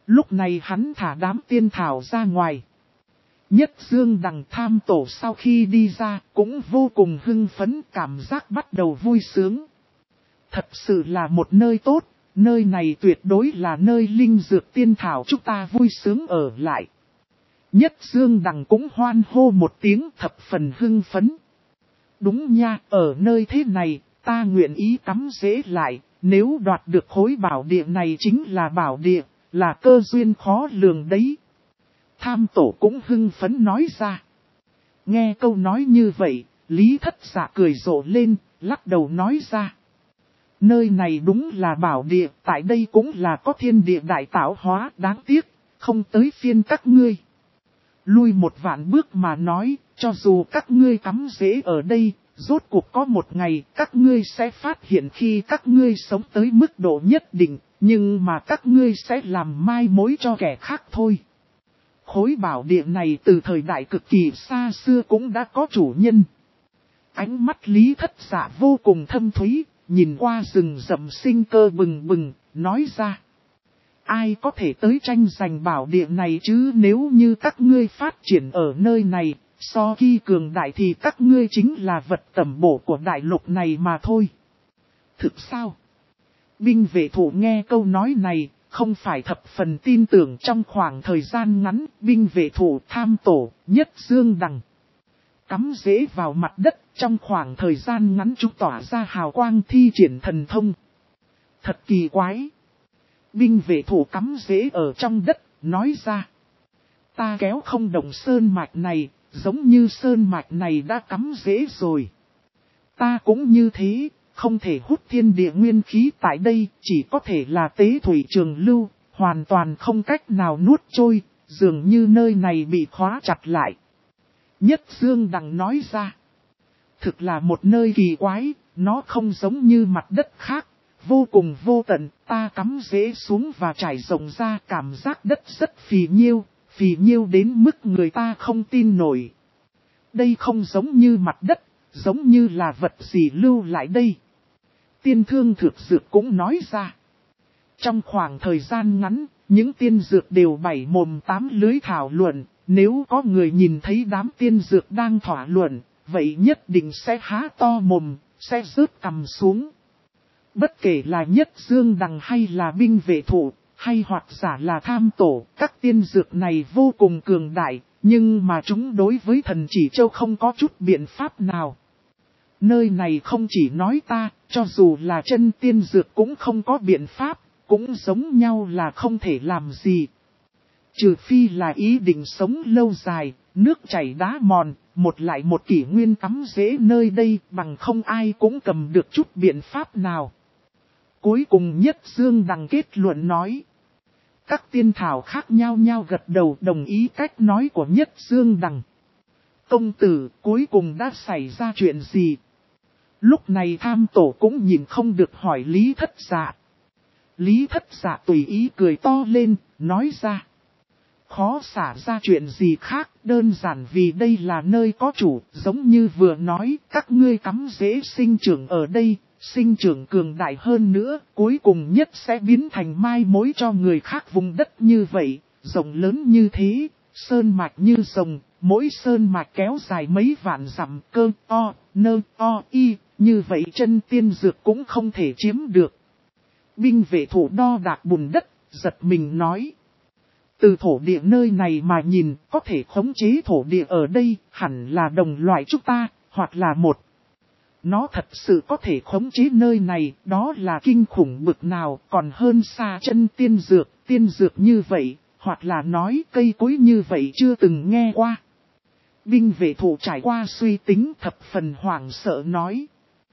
Lúc này hắn thả đám tiên thảo ra ngoài. Nhất Dương Đằng Tham Tổ sau khi đi ra cũng vô cùng hưng phấn, cảm giác bắt đầu vui sướng. Thật sự là một nơi tốt, nơi này tuyệt đối là nơi linh dược tiên thảo chúng ta vui sướng ở lại. Nhất Dương Đằng cũng hoan hô một tiếng, thập phần hưng phấn. Đúng nha, ở nơi thế này, ta nguyện ý cắm rễ lại, nếu đoạt được khối bảo địa này chính là bảo địa, là cơ duyên khó lường đấy. Tham Tổ cũng hưng phấn nói ra. Nghe câu nói như vậy, Lý Thất Dạ cười rộ lên, lắc đầu nói ra. Nơi này đúng là bảo địa, tại đây cũng là có thiên địa đại tạo hóa, đáng tiếc, không tới phiên các ngươi. Lui một vạn bước mà nói, cho dù các ngươi cắm rễ ở đây, rốt cuộc có một ngày các ngươi sẽ phát hiện khi các ngươi sống tới mức độ nhất định, nhưng mà các ngươi sẽ làm mai mối cho kẻ khác thôi. Khối bảo địa này từ thời đại cực kỳ xa xưa cũng đã có chủ nhân. Ánh mắt Lý Thất Dạ vô cùng thâm thúy, nhìn qua rừng rậm sinh cơ bừng bừng, nói ra. Ai có thể tới tranh giành bảo địa này chứ, nếu như các ngươi phát triển ở nơi này, so khi cường đại thì các ngươi chính là vật tẩm bổ của đại lục này mà thôi. Thực sao? Binh vệ thủ nghe câu nói này, không phải thập phần tin tưởng. Trong khoảng thời gian ngắn, binh vệ thủ Tham Tổ, Nhất Dương Đằng cắm rễ vào mặt đất, trong khoảng thời gian ngắn chúng tỏa ra hào quang thi triển thần thông. Thật kỳ quái. Binh vệ thủ cắm rễ ở trong đất, nói ra. Ta kéo không động sơn mạch này, giống như sơn mạch này đã cắm rễ rồi. Ta cũng như thế, không thể hút thiên địa nguyên khí tại đây, chỉ có thể là tế thủy trường lưu, hoàn toàn không cách nào nuốt trôi, dường như nơi này bị khóa chặt lại. Nhất Dương Đằng nói ra. Thực là một nơi kỳ quái, nó không giống như mặt đất khác, vô cùng vô tận, ta cắm rễ xuống và trải rộng ra, cảm giác đất rất phì nhiêu đến mức người ta không tin nổi. Đây không giống như mặt đất, giống như là vật gì lưu lại đây. Tiên Thương Thực Dược cũng nói ra. Trong khoảng thời gian ngắn, những tiên dược đều bảy mồm tám lưới thảo luận, nếu có người nhìn thấy đám tiên dược đang thảo luận, vậy nhất định sẽ há to mồm, sẽ rớt cằm xuống. Bất kể là Nhất Dương Đằng hay là binh vệ thủ, hay hoặc giả là Tham Tổ, các tiên dược này vô cùng cường đại, nhưng mà chúng đối với Thần Chỉ Châu không có chút biện pháp nào. Nơi này không chỉ nói ta, cho dù là chân tiên dược cũng không có biện pháp, cũng giống nhau là không thể làm gì. Trừ phi là ý định sống lâu dài, nước chảy đá mòn, một lại một kỷ nguyên cắm rễ nơi đây, bằng không ai cũng cầm được chút biện pháp nào. Cuối cùng Nhất Dương Đằng kết luận nói. Các tiên thảo khác nhau gật đầu đồng ý cách nói của Nhất Dương Đằng. Công tử, cuối cùng đã xảy ra chuyện gì? Lúc này Tham Tổ cũng nhìn không được hỏi Lý Thất Dạ. Lý Thất Dạ tùy ý cười to lên, nói ra. Khó xả ra chuyện gì khác, đơn giản vì đây là nơi có chủ, giống như vừa nói, các ngươi cắm rễ sinh trưởng ở đây, sinh trưởng cường đại hơn nữa, cuối cùng nhất sẽ biến thành mai mối cho người khác vùng đất như vậy, rộng lớn như thế, sơn mạch như rồng, mỗi sơn mạch kéo dài mấy vạn dặm, cơ, o, nơ, o, y, như vậy chân tiên dược cũng không thể chiếm được. Binh vệ thủ đo đạc bùn đất, giật mình nói. Từ thổ địa nơi này mà nhìn, có thể khống chế thổ địa ở đây, hẳn là đồng loại chúng ta, hoặc là một. Nó thật sự có thể khống chế nơi này, đó là kinh khủng bực nào, còn hơn xa chân tiên dược như vậy, hoặc là nói cây cối như vậy chưa từng nghe qua. Binh vệ thủ trải qua suy tính thập phần hoảng sợ nói.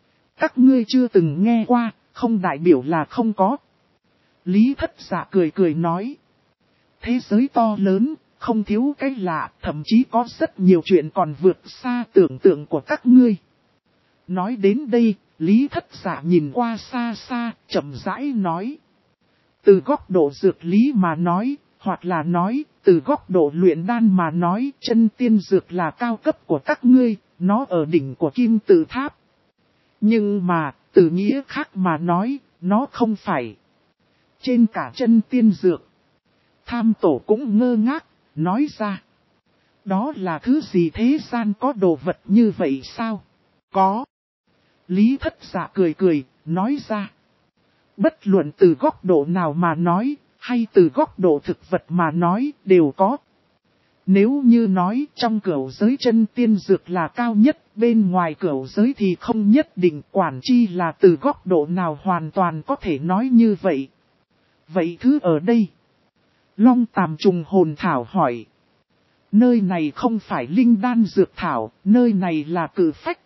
Các ngươi chưa từng nghe qua, không đại biểu là không có. Lý Thất Dạ cười nói. Thế giới to lớn, không thiếu cái lạ, thậm chí có rất nhiều chuyện còn vượt xa tưởng tượng của các ngươi. Nói đến đây, Lý Thất Dạ nhìn qua xa xa, chậm rãi nói. Từ góc độ dược lý mà nói, hoặc là nói, từ góc độ luyện đan mà nói, chân tiên dược là cao cấp của các ngươi, nó ở đỉnh của kim tự tháp. Nhưng mà, từ nghĩa khác mà nói, nó không phải. Trên cả chân tiên dược. Tham tổ cũng ngơ ngác, nói ra. Đó là thứ gì thế gian có đồ vật như vậy sao? Có. Lý Thất Dạ cười cười, nói ra. Bất luận từ góc độ nào mà nói, hay từ góc độ thực vật mà nói, đều có. Nếu như nói trong cửu giới chân tiên dược là cao nhất, bên ngoài cửu giới thì không nhất định, quản chi là từ góc độ nào hoàn toàn có thể nói như vậy. Vậy thứ ở đây? Long Tàm trùng hồn thảo hỏi. Nơi này không phải linh đan dược thảo, nơi này là cử phách.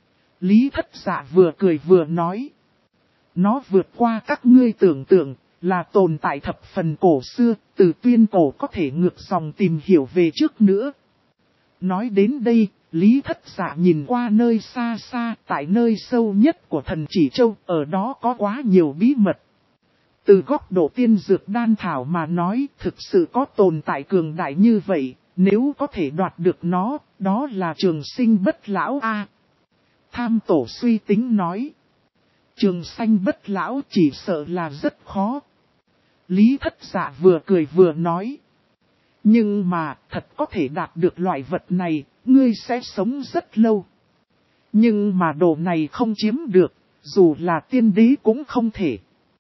Lý Thất Dạ vừa cười vừa nói. Nó vượt qua các ngươi tưởng tượng, là tồn tại thập phần cổ xưa, từ tuyên cổ có thể ngược dòng tìm hiểu về trước nữa. Nói đến đây, Lý Thất Dạ nhìn qua nơi xa xa, tại nơi sâu nhất của Thần Chỉ Châu, ở đó có quá nhiều bí mật. Từ góc độ tiên dược đan thảo mà nói, thực sự có tồn tại cường đại như vậy, nếu có thể đoạt được nó, đó là trường sinh bất lão a. Tham tổ suy tính nói. Trường sinh bất lão chỉ sợ là rất khó. Lý Thất Dạ vừa cười vừa nói. Nhưng mà, thật có thể đạt được loại vật này, ngươi sẽ sống rất lâu. Nhưng mà đồ này không chiếm được, dù là tiên đế cũng không thể.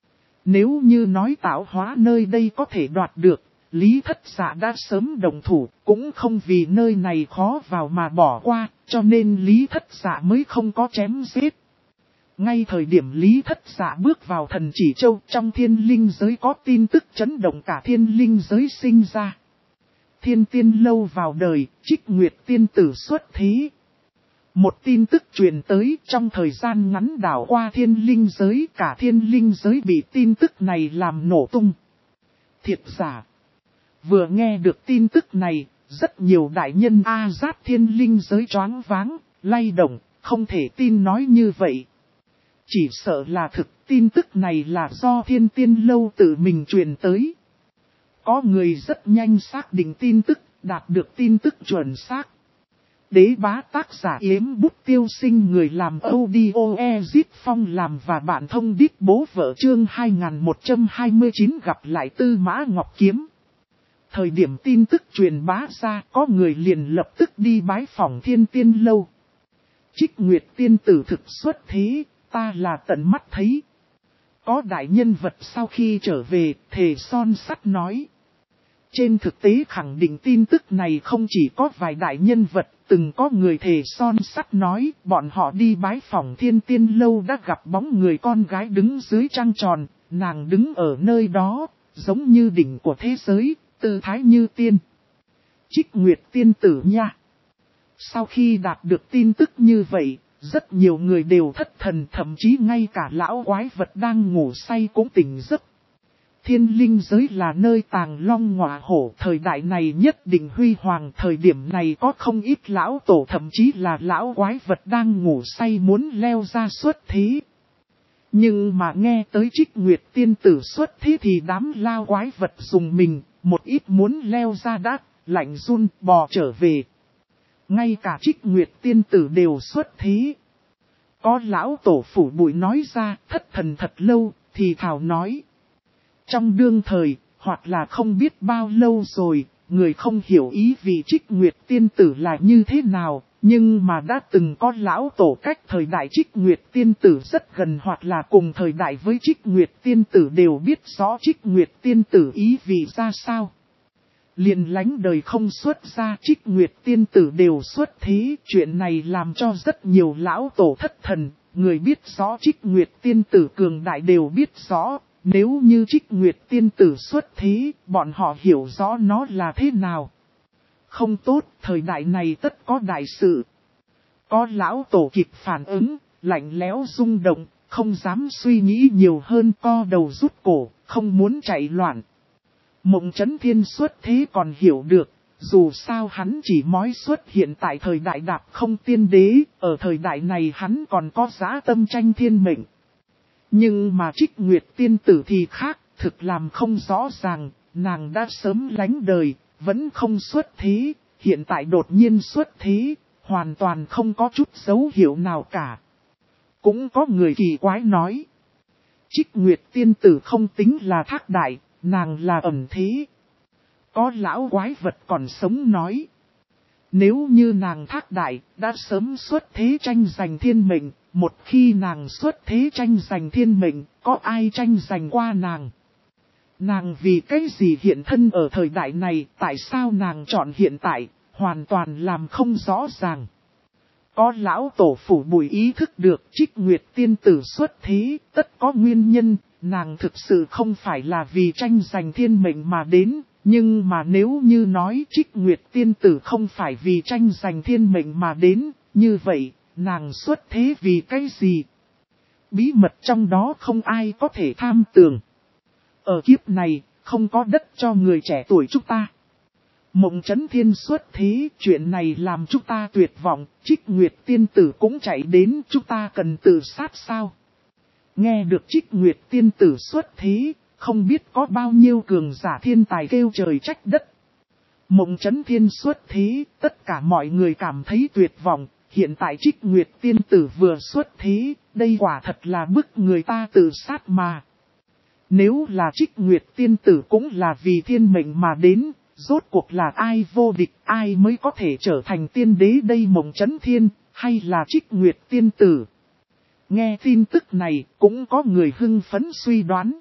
Nếu như nói tạo hóa nơi đây có thể đoạt được, Lý Thất Dạ đã sớm đồng thủ, cũng không vì nơi này khó vào mà bỏ qua, cho nên Lý Thất Dạ mới không có chém giết. Ngay thời điểm Lý Thất Dạ bước vào Thần Chỉ Châu, trong thiên linh giới có tin tức chấn động cả thiên linh giới sinh ra. Thiên tiên lâu vào đời, Trích Nguyệt tiên tử xuất thế. Một tin tức truyền tới, trong thời gian ngắn đảo qua thiên linh giới, cả thiên linh giới bị tin tức này làm nổ tung. Thiệt giả. Vừa nghe được tin tức này, rất nhiều đại nhân giáp thiên linh giới choáng váng, lay động, không thể tin nói như vậy. Chỉ sợ là thực, tin tức này là do thiên tiên lâu tự mình truyền tới. Có người rất nhanh xác định tin tức, đạt được tin tức chuẩn xác. Đế bá tác giả Yếm Bút Tiêu Sinh, người làm audio Ezit Phong làm và bạn thông đít bố vợ chương 2129 gặp lại Tư Mã Ngọc Kiếm. Thời điểm tin tức truyền bá ra, có người liền lập tức đi bái phỏng thiên tiên lâu. Trích Nguyệt tiên tử thực xuất thế, ta là tận mắt thấy. Có đại nhân vật sau khi trở về, thề son sắt nói. Trên thực tế khẳng định tin tức này không chỉ có vài đại nhân vật, từng có người thề son sắt nói, bọn họ đi bái phỏng thiên tiên lâu đã gặp bóng người con gái đứng dưới trăng tròn, nàng đứng ở nơi đó, giống như đỉnh của thế giới, tư thái như tiên. Trích Nguyệt tiên tử nha. Sau khi đạt được tin tức như vậy, rất nhiều người đều thất thần, thậm chí ngay cả lão quái vật đang ngủ say cũng tỉnh giấc. Thiên linh giới là nơi tàng long ngọa hổ, thời đại này nhất định huy hoàng, thời điểm này có không ít lão tổ thậm chí là lão quái vật đang ngủ say muốn leo ra xuất thế. Nhưng mà nghe tới Trích Nguyệt tiên tử xuất thế thì đám lao quái vật dùng mình, một ít muốn leo ra đã, lạnh run bò trở về. Ngay cả Trích Nguyệt tiên tử đều xuất thế. Có lão tổ phủ bụi nói ra, thất thần thật lâu, thì thảo nói. Trong đương thời, hoặc là không biết bao lâu rồi, người không hiểu ý vì Trích Nguyệt tiên tử là như thế nào, nhưng mà đã từng có lão tổ cách thời đại Trích Nguyệt tiên tử rất gần hoặc là cùng thời đại với Trích Nguyệt tiên tử đều biết rõ Trích Nguyệt tiên tử ý vì ra sao. Liền lánh đời không xuất ra, Trích Nguyệt tiên tử đều xuất thế, chuyện này làm cho rất nhiều lão tổ thất thần, người biết rõ Trích Nguyệt tiên tử cường đại đều biết rõ. Nếu như Trích Nguyệt tiên tử xuất thế, bọn họ hiểu rõ nó là thế nào. Không tốt, thời đại này tất có đại sự. Có lão tổ kịp phản ứng, lạnh lẽo rung động, không dám suy nghĩ nhiều hơn, co đầu rút cổ, không muốn chạy loạn. Mộng Chấn Thiên xuất thế còn hiểu được, dù sao hắn chỉ mới xuất hiện tại thời đại đạp không tiên đế, ở thời đại này hắn còn có dã tâm tranh thiên mệnh. Nhưng mà Trích Nguyệt tiên tử thì khác, thực làm không rõ ràng, nàng đã sớm lánh đời, vẫn không xuất thế, hiện tại đột nhiên xuất thế, hoàn toàn không có chút dấu hiệu nào cả. Cũng có người kỳ quái nói, Trích Nguyệt tiên tử không tính là thác đại, nàng là ẩn thế. Có lão quái vật còn sống nói. Nếu như nàng Thác Đại đã sớm xuất thế tranh giành thiên mệnh, một khi nàng xuất thế tranh giành thiên mệnh, có ai tranh giành qua nàng? Nàng vì cái gì hiện thân ở thời đại này, tại sao nàng chọn hiện tại, hoàn toàn làm không rõ ràng. Có lão tổ phủ Bùi ý thức được Trích Nguyệt tiên tử xuất thế, tất có nguyên nhân, nàng thực sự không phải là vì tranh giành thiên mệnh mà đến, nhưng mà nếu như nói Trích Nguyệt tiên tử không phải vì tranh giành thiên mệnh mà đến, như vậy, nàng xuất thế vì cái gì? Bí mật trong đó không ai có thể tham tường. Ở kiếp này, không có đất cho người trẻ tuổi chúng ta. Mộng Chấn Thiên xuất thế, chuyện này làm chúng ta tuyệt vọng, Trích Nguyệt tiên tử cũng chạy đến, chúng ta cần tự sát sao? Nghe được Trích Nguyệt tiên tử xuất thế, không biết có bao nhiêu cường giả thiên tài kêu trời trách đất. Mộng Chấn Thiên xuất thế, tất cả mọi người cảm thấy tuyệt vọng, hiện tại Trích Nguyệt tiên tử vừa xuất thế, đây quả thật là bức người ta tự sát mà. Nếu là Trích Nguyệt tiên tử cũng là vì thiên mệnh mà đến, rốt cuộc là ai vô địch, ai mới có thể trở thành tiên đế đây, Mộng Chấn Thiên, hay là Trích Nguyệt tiên tử? Nghe tin tức này, cũng có người hưng phấn suy đoán.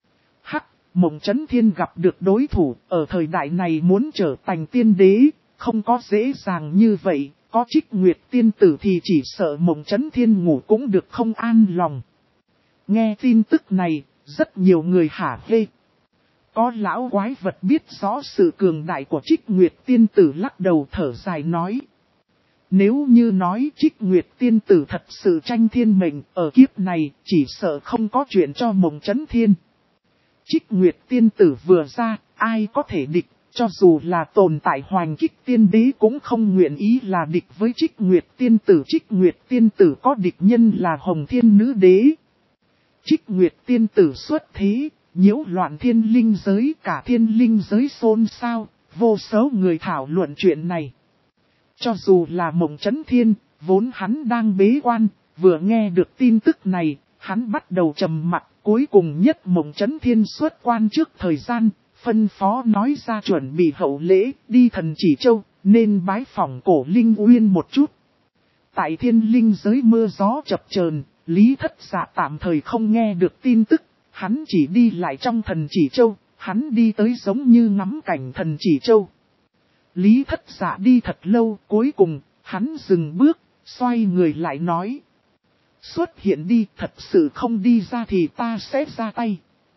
Mộng Chấn Thiên gặp được đối thủ, ở thời đại này muốn trở thành tiên đế, không có dễ dàng như vậy, có Trích Nguyệt tiên tử thì chỉ sợ Mộng Chấn Thiên ngủ cũng được không an lòng. Nghe tin tức này, rất nhiều người hả hê. Có lão quái vật biết rõ sự cường đại của Trích Nguyệt tiên tử lắc đầu thở dài nói. Nếu như nói Trích Nguyệt tiên tử thật sự tranh thiên mệnh, ở kiếp này chỉ sợ không có chuyện cho Mộng Chấn Thiên. Trích Nguyệt tiên tử vừa ra, ai có thể địch, cho dù là tồn tại Hoành Kích tiên đế cũng không nguyện ý là địch với Trích Nguyệt tiên tử. Trích Nguyệt tiên tử có địch nhân là Hồng Thiên nữ đế. Trích Nguyệt tiên tử xuất thế, nhiễu loạn thiên linh giới, cả thiên linh giới xôn xao, vô số người thảo luận chuyện này. Cho dù là Mộng Chấn Thiên, vốn hắn đang bế quan, vừa nghe được tin tức này, hắn bắt đầu trầm mặc, cuối cùng nhất Mộng Chấn Thiên xuất quan trước thời gian, phân phó nói ra chuẩn bị hậu lễ, đi Thần Chỉ Châu, nên bái phỏng Cổ Linh Uyên một chút. Tại thiên linh giới mưa gió chập chờn, Lý Thất Dạ tạm thời không nghe được tin tức, hắn chỉ đi lại trong Thần Chỉ Châu, hắn đi tới giống như ngắm cảnh Thần Chỉ Châu. Lý Thất Dạ đi thật lâu, cuối cùng, hắn dừng bước, xoay người lại nói. Xuất hiện đi, thật sự không đi ra thì ta sẽ ra tay.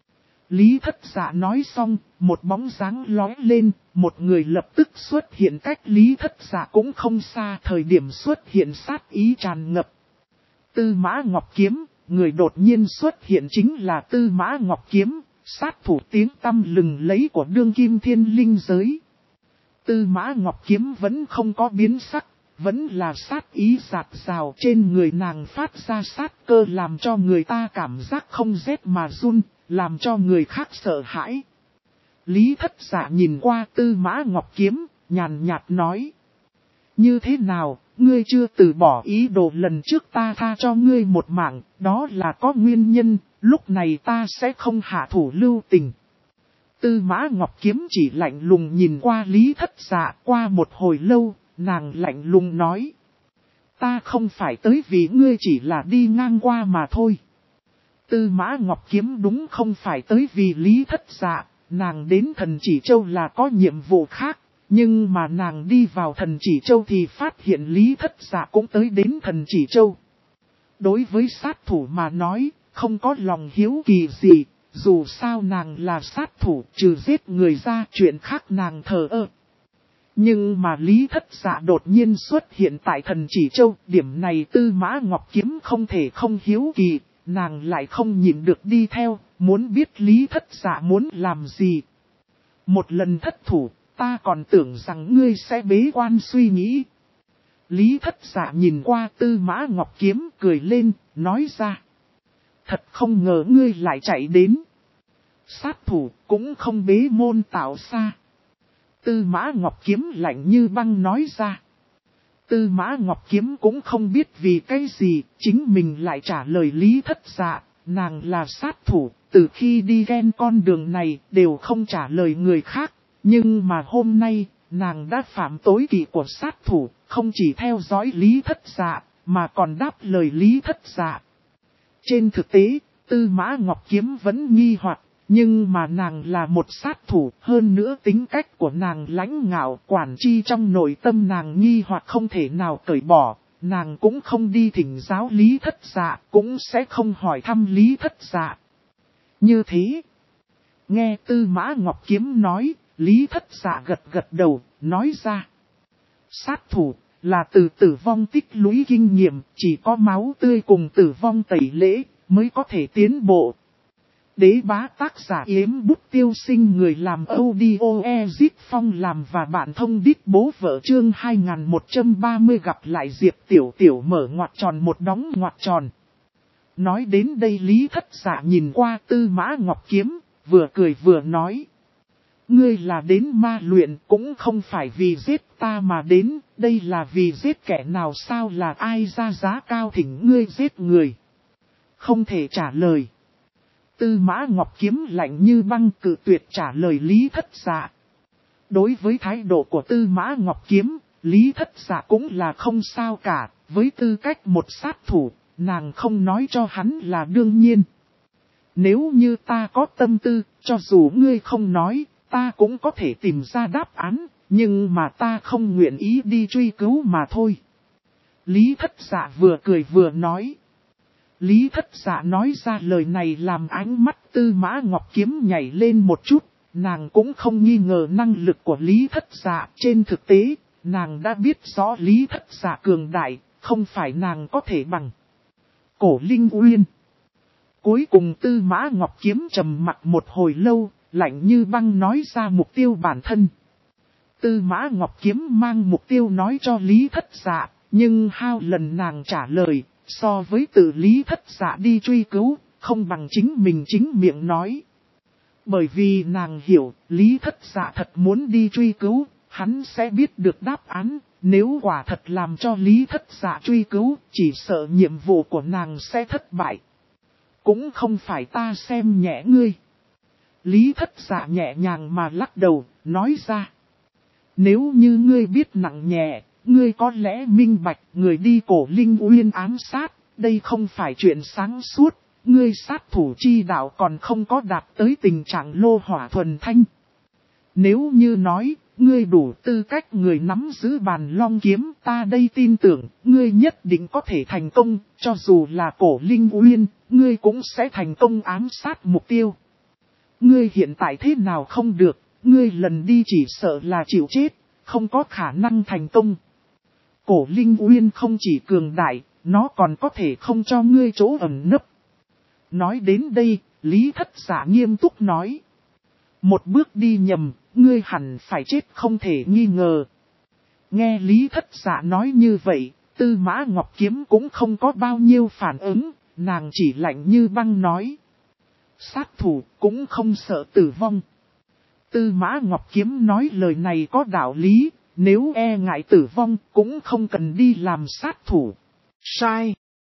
Lý Thất Dạ nói xong, một bóng dáng lóe lên, một người lập tức xuất hiện cách Lý Thất Dạ cũng không xa, thời điểm xuất hiện sát ý tràn ngập. Tư Mã Ngọc Kiếm, người đột nhiên xuất hiện chính là Tư Mã Ngọc Kiếm, sát thủ tiếng tăm lừng lấy của đương kim thiên linh giới. Tư Mã Ngọc Kiếm vẫn không có biến sắc, vẫn là sát ý rạt rào, trên người nàng phát ra sát cơ làm cho người ta cảm giác không rét mà run, làm cho người khác sợ hãi. Lý Thất Dạ nhìn qua Tư Mã Ngọc Kiếm, nhàn nhạt nói. Như thế nào, ngươi chưa từ bỏ ý đồ lần trước ta tha cho ngươi một mạng, đó là có nguyên nhân, lúc này ta sẽ không hạ thủ lưu tình. Tư Mã Ngọc Kiếm chỉ lạnh lùng nhìn qua Lý Thất Dạ, qua một hồi lâu, nàng lạnh lùng nói. Ta không phải tới vì ngươi, chỉ là đi ngang qua mà thôi. Tư Mã Ngọc Kiếm đúng không phải tới vì Lý Thất Dạ, nàng đến Thần Chỉ Châu là có nhiệm vụ khác, nhưng mà nàng đi vào Thần Chỉ Châu thì phát hiện Lý Thất Dạ cũng tới đến Thần Chỉ Châu. Đối với sát thủ mà nói, không có lòng hiếu kỳ gì, dù sao nàng là sát thủ, trừ giết người ra chuyện khác nàng thờ ơ. Nhưng mà Lý Thất Dạ đột nhiên xuất hiện tại Thần Chỉ Châu, điểm này Tư Mã Ngọc Kiếm không thể không hiếu kỳ, nàng lại không nhịn được đi theo, muốn biết Lý Thất Dạ muốn làm gì. Một lần thất thủ, ta còn tưởng rằng ngươi sẽ bế quan suy nghĩ. Lý Thất Dạ nhìn qua Tư Mã Ngọc Kiếm cười lên, nói ra. Thật không ngờ ngươi lại chạy đến. Sát thủ cũng không bế môn tạo xa. Tư Mã Ngọc Kiếm lạnh như băng nói ra. Tư Mã Ngọc Kiếm cũng không biết vì cái gì, chính mình lại trả lời Lý Thất Dạ, nàng là sát thủ, từ khi đi ghen con đường này đều không trả lời người khác, Nhưng mà hôm nay, nàng đã phạm tối kỵ của sát thủ, không chỉ theo dõi Lý Thất Dạ, mà còn đáp lời Lý Thất Dạ. Trên thực tế, Tư Mã Ngọc Kiếm vẫn nghi hoặc, nhưng mà nàng là một sát thủ, hơn nữa tính cách của nàng lãnh ngạo, quản chi trong nội tâm nàng nghi hoặc không thể nào cởi bỏ, nàng cũng không đi thỉnh giáo Lý Thất Dạ, cũng sẽ không hỏi thăm Lý Thất Dạ. Như thế, nghe Tư Mã Ngọc Kiếm nói, Lý Thất Dạ gật gật đầu, nói ra. Sát thủ là từ tử vong tích lũy kinh nghiệm, chỉ có máu tươi cùng tử vong tẩy lễ mới có thể tiến bộ. Đế bá tác giả Yếm Bút Tiêu Sinh, người làm audio Ezip Phong làm và bạn thông đít bố vợ chương 2130 gặp lại Diệp Tiểu Tiểu mở ngoặc tròn một đóng ngoặc tròn. Nói đến đây Lý Thất Dạ nhìn qua Tư Mã Ngọc Kiếm, vừa cười vừa nói. Ngươi là đến ma luyện cũng không phải vì giết ta mà đến, đây là vì giết kẻ nào sao, là ai ra giá cao thỉnh ngươi giết người. Không thể trả lời. Tư Mã Ngọc Kiếm lạnh như băng cự tuyệt trả lời Lý Thất Dạ. Đối với thái độ của Tư Mã Ngọc Kiếm, Lý Thất Dạ cũng là không sao cả, với tư cách một sát thủ, nàng không nói cho hắn là đương nhiên. Nếu như ta có tâm tư, cho dù ngươi không nói, ta cũng có thể tìm ra đáp án, nhưng mà ta không nguyện ý đi truy cứu mà thôi. Lý Thất Dạ vừa cười vừa nói. Lý Thất Dạ nói ra lời này làm ánh mắt Tư Mã Ngọc Kiếm nhảy lên một chút, nàng cũng không nghi ngờ năng lực của Lý Thất Dạ. Trên thực tế, nàng đã biết rõ Lý Thất Dạ cường đại, không phải nàng có thể bằng. Cổ Linh Uyên. Cuối cùng Tư Mã Ngọc Kiếm trầm mặc một hồi lâu, lạnh như băng nói ra mục tiêu bản thân. Tư Mã Ngọc Kiếm mang mục tiêu nói cho Lý Thất Dạ, nhưng hao lần nàng trả lời, so với tự Lý Thất Dạ đi truy cứu, không bằng chính miệng nói. Bởi vì nàng hiểu, Lý Thất Dạ thật muốn đi truy cứu, hắn sẽ biết được đáp án, nếu quả thật làm cho Lý Thất Dạ truy cứu, chỉ sợ nhiệm vụ của nàng sẽ thất bại. Cũng không phải ta xem nhẹ ngươi. Lý Thất Dạ nhẹ nhàng mà lắc đầu, nói ra. Nếu như ngươi biết nặng nhẹ, ngươi có lẽ minh bạch người đi Cổ Linh Uyên ám sát, đây không phải chuyện sáng suốt, ngươi sát thủ chi đạo còn không có đạt tới tình trạng lô hỏa thuần thanh. Nếu như nói, ngươi đủ tư cách người nắm giữ bàn long kiếm, ta đây tin tưởng, ngươi nhất định có thể thành công, cho dù là Cổ Linh Uyên, ngươi cũng sẽ thành công ám sát mục tiêu. Ngươi hiện tại thế nào không được, ngươi lần đi chỉ sợ là chịu chết, không có khả năng thành công. Cổ Linh Uyên không chỉ cường đại, nó còn có thể không cho ngươi chỗ ẩn nấp. Nói đến đây, Lý Thất Dạ nghiêm túc nói. Một bước đi nhầm, ngươi hẳn phải chết không thể nghi ngờ. Nghe Lý Thất Dạ nói như vậy, Tư Mã Ngọc Kiếm cũng không có bao nhiêu phản ứng, nàng chỉ lạnh như băng nói. Sát thủ cũng không sợ tử vong. Tư Mã Ngọc Kiếm nói lời này có đạo lý, nếu e ngại tử vong cũng không cần đi làm sát thủ. Sai.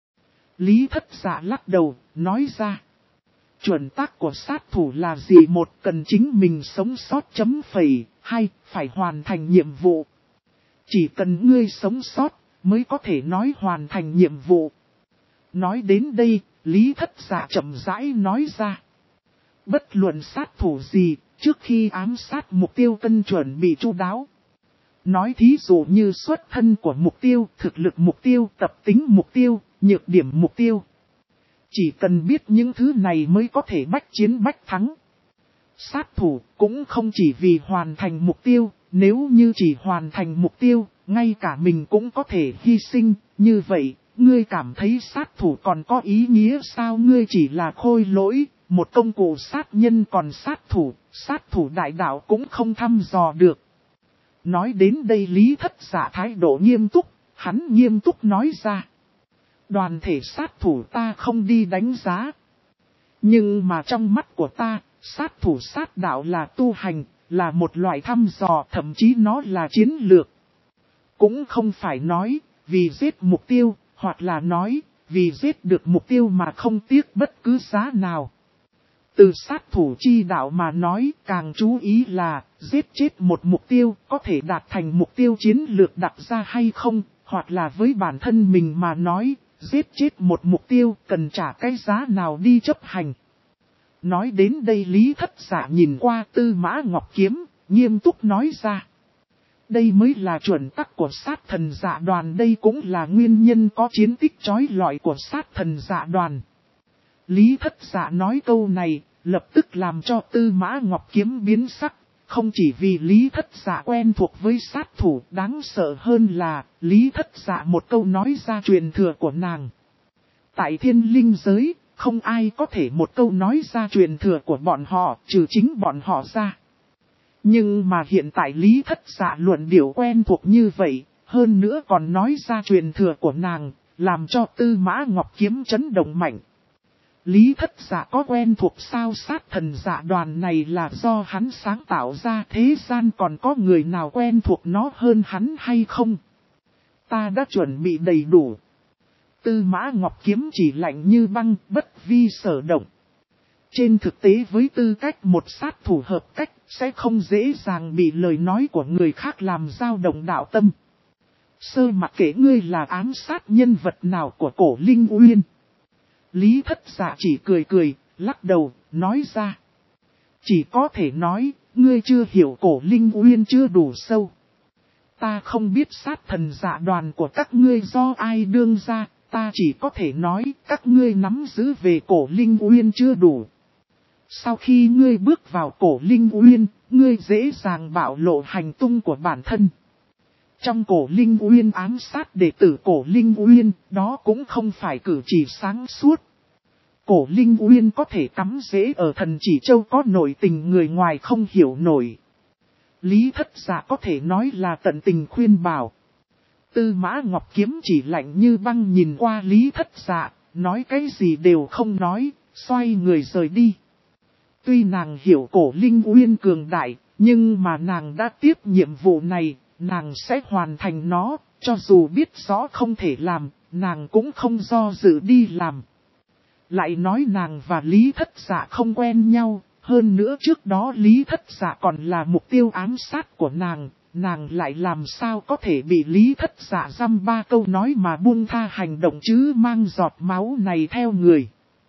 Lý Thất Dạ lắc đầu, nói ra. Chuẩn tắc của sát thủ là gì? Một, cần chính mình sống sót chấm phẩy, hai, phải hoàn thành nhiệm vụ. Chỉ cần ngươi sống sót, mới có thể nói hoàn thành nhiệm vụ. Nói đến đây, Lý Thất Dạ chậm rãi nói ra. Bất luận sát thủ gì, trước khi ám sát mục tiêu cần chuẩn bị chu đáo. Nói thí dụ như xuất thân của mục tiêu, thực lực mục tiêu, tập tính mục tiêu, nhược điểm mục tiêu. Chỉ cần biết những thứ này mới có thể bách chiến bách thắng. Sát thủ cũng không chỉ vì hoàn thành mục tiêu, nếu như chỉ hoàn thành mục tiêu, ngay cả mình cũng có thể hy sinh, như vậy, ngươi cảm thấy sát thủ còn có ý nghĩa sao? Ngươi chỉ là khôi lỗi, một công cụ sát nhân, còn sát thủ đại đạo cũng không thăm dò được. Nói đến đây Lý Thất Dạ thái độ nghiêm túc, hắn nghiêm túc nói ra. Đoàn thể sát thủ ta không đi đánh giá. Nhưng mà trong mắt của ta, sát thủ sát đạo là tu hành, là một loại thăm dò, thậm chí nó là chiến lược. Cũng không phải nói, vì giết mục tiêu, hoặc là nói, vì giết được mục tiêu mà không tiếc bất cứ giá nào. Từ sát thủ chi đạo mà nói, càng chú ý là, giết chết một mục tiêu, có thể đạt thành mục tiêu chiến lược đặt ra hay không, hoặc là với bản thân mình mà nói, giết chết một mục tiêu, cần trả cái giá nào đi chấp hành. Nói đến đây Lý Thất Dạ nhìn qua Tư Mã Ngọc Kiếm, nghiêm túc nói ra. Đây mới là chuẩn tắc của sát thần dạ đoàn, đây cũng là nguyên nhân có chiến tích chói lọi của sát thần dạ đoàn. Lý Thất Dạ nói câu này, lập tức làm cho Tư Mã Ngọc Kiếm biến sắc, không chỉ vì Lý Thất Dạ quen thuộc với sát thủ, đáng sợ hơn là, Lý Thất Dạ một câu nói ra truyền thừa của nàng. Tại thiên linh giới, không ai có thể một câu nói ra truyền thừa của bọn họ, trừ chính bọn họ ra. Nhưng mà hiện tại Lý Thất Dạ luận điệu quen thuộc như vậy, hơn nữa còn nói ra truyền thừa của nàng, làm cho Tư Mã Ngọc Kiếm chấn động mạnh. Lý Thất Dạ có quen thuộc sao? Sát thần dạ đoàn này là do hắn sáng tạo ra, thế gian còn có người nào quen thuộc nó hơn hắn hay không? Ta đã chuẩn bị đầy đủ. Tư Mã Ngọc Kiếm chỉ lạnh như băng, bất vi sở động. Trên thực tế với tư cách một sát thủ hợp cách, sẽ không dễ dàng bị lời nói của người khác làm dao động đạo tâm. Sơ mặc kệ ngươi là ám sát nhân vật nào của Cổ Linh Uyên. Lý Thất Dạ chỉ cười cười, lắc đầu, nói ra. Chỉ có thể nói, ngươi chưa hiểu Cổ Linh Uyên chưa đủ sâu. Ta không biết sát thần dạ đoàn của các ngươi do ai đương ra, ta chỉ có thể nói các ngươi nắm giữ về Cổ Linh Uyên chưa đủ. Sau khi ngươi bước vào Cổ Linh Uyên, ngươi dễ dàng bạo lộ hành tung của bản thân. Trong Cổ Linh Uyên ám sát đệ tử Cổ Linh Uyên, đó cũng không phải cử chỉ sáng suốt. Cổ Linh Uyên có thể cắm rễ ở Thần Chỉ Châu, có nội tình người ngoài không hiểu nổi. Lý Thất Dạ có thể nói là tận tình khuyên bảo. Tư Mã Ngọc Kiếm chỉ lạnh như băng nhìn qua Lý Thất Dạ, nói cái gì đều không nói, xoay người rời đi. Tuy nàng hiểu Cổ Linh Uyên cường đại, nhưng mà nàng đã tiếp nhiệm vụ này, nàng sẽ hoàn thành nó, cho dù biết rõ không thể làm, nàng cũng không do dự đi làm. Lại nói nàng và Lý Thất Dạ không quen nhau, hơn nữa trước đó Lý Thất Dạ còn là mục tiêu ám sát của nàng lại làm sao có thể bị Lý Thất Dạ dăm ba câu nói mà buông tha hành động chứ mang giọt máu này theo người.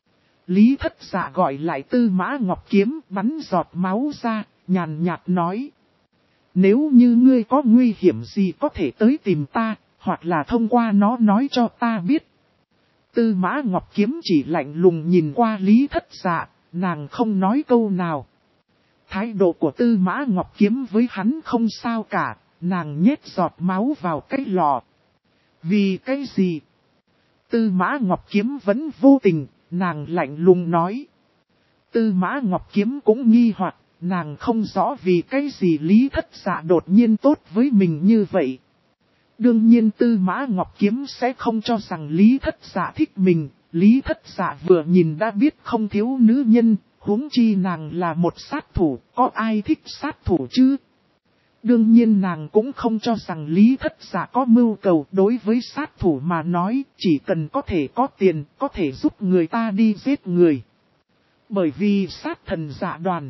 Lý Thất Dạ gọi lại Tư Mã Ngọc Kiếm, bắn giọt máu ra, nhàn nhạt nói. Nếu như ngươi có nguy hiểm gì có thể tới tìm ta, hoặc là thông qua nó nói cho ta biết. Tư Mã Ngọc Kiếm chỉ lạnh lùng nhìn qua Lý Thất Dạ, nàng không nói câu nào. Thái độ của Tư Mã Ngọc Kiếm với hắn không sao cả, nàng nhét giọt máu vào cái lọ. Vì cái gì? Tư Mã Ngọc Kiếm vẫn vô tình, nàng lạnh lùng nói. Tư Mã Ngọc Kiếm cũng nghi hoặc, nàng không rõ vì cái gì Lý Thất Dạ đột nhiên tốt với mình như vậy. Đương nhiên Tư Mã Ngọc Kiếm sẽ không cho rằng Lý Thất Dạ thích mình, Lý Thất Dạ vừa nhìn đã biết không thiếu nữ nhân, huống chi nàng là một sát thủ, có ai thích sát thủ chứ? Đương nhiên nàng cũng không cho rằng Lý Thất Dạ có mưu cầu, đối với sát thủ mà nói, chỉ cần có thể có tiền, có thể giúp người ta đi giết người. Bởi vì sát thần dạ đoàn.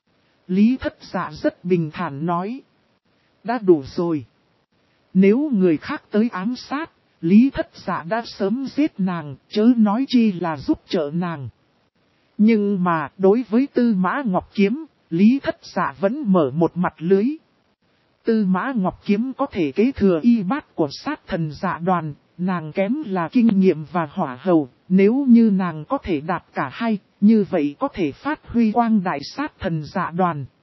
Lý Thất Dạ rất bình thản nói. Đã đủ rồi. Nếu người khác tới ám sát, Lý Thất Dạ đã sớm giết nàng, chớ nói chi là giúp trợ nàng. Nhưng mà đối với Tư Mã Ngọc Kiếm, Lý Thất Dạ vẫn mở một mặt lưới. Tư Mã Ngọc Kiếm có thể kế thừa y bát của sát thần dạ đoàn, nàng kém là kinh nghiệm và hỏa hầu, nếu như nàng có thể đạt cả hai, như vậy có thể phát huy quang đại sát thần dạ đoàn.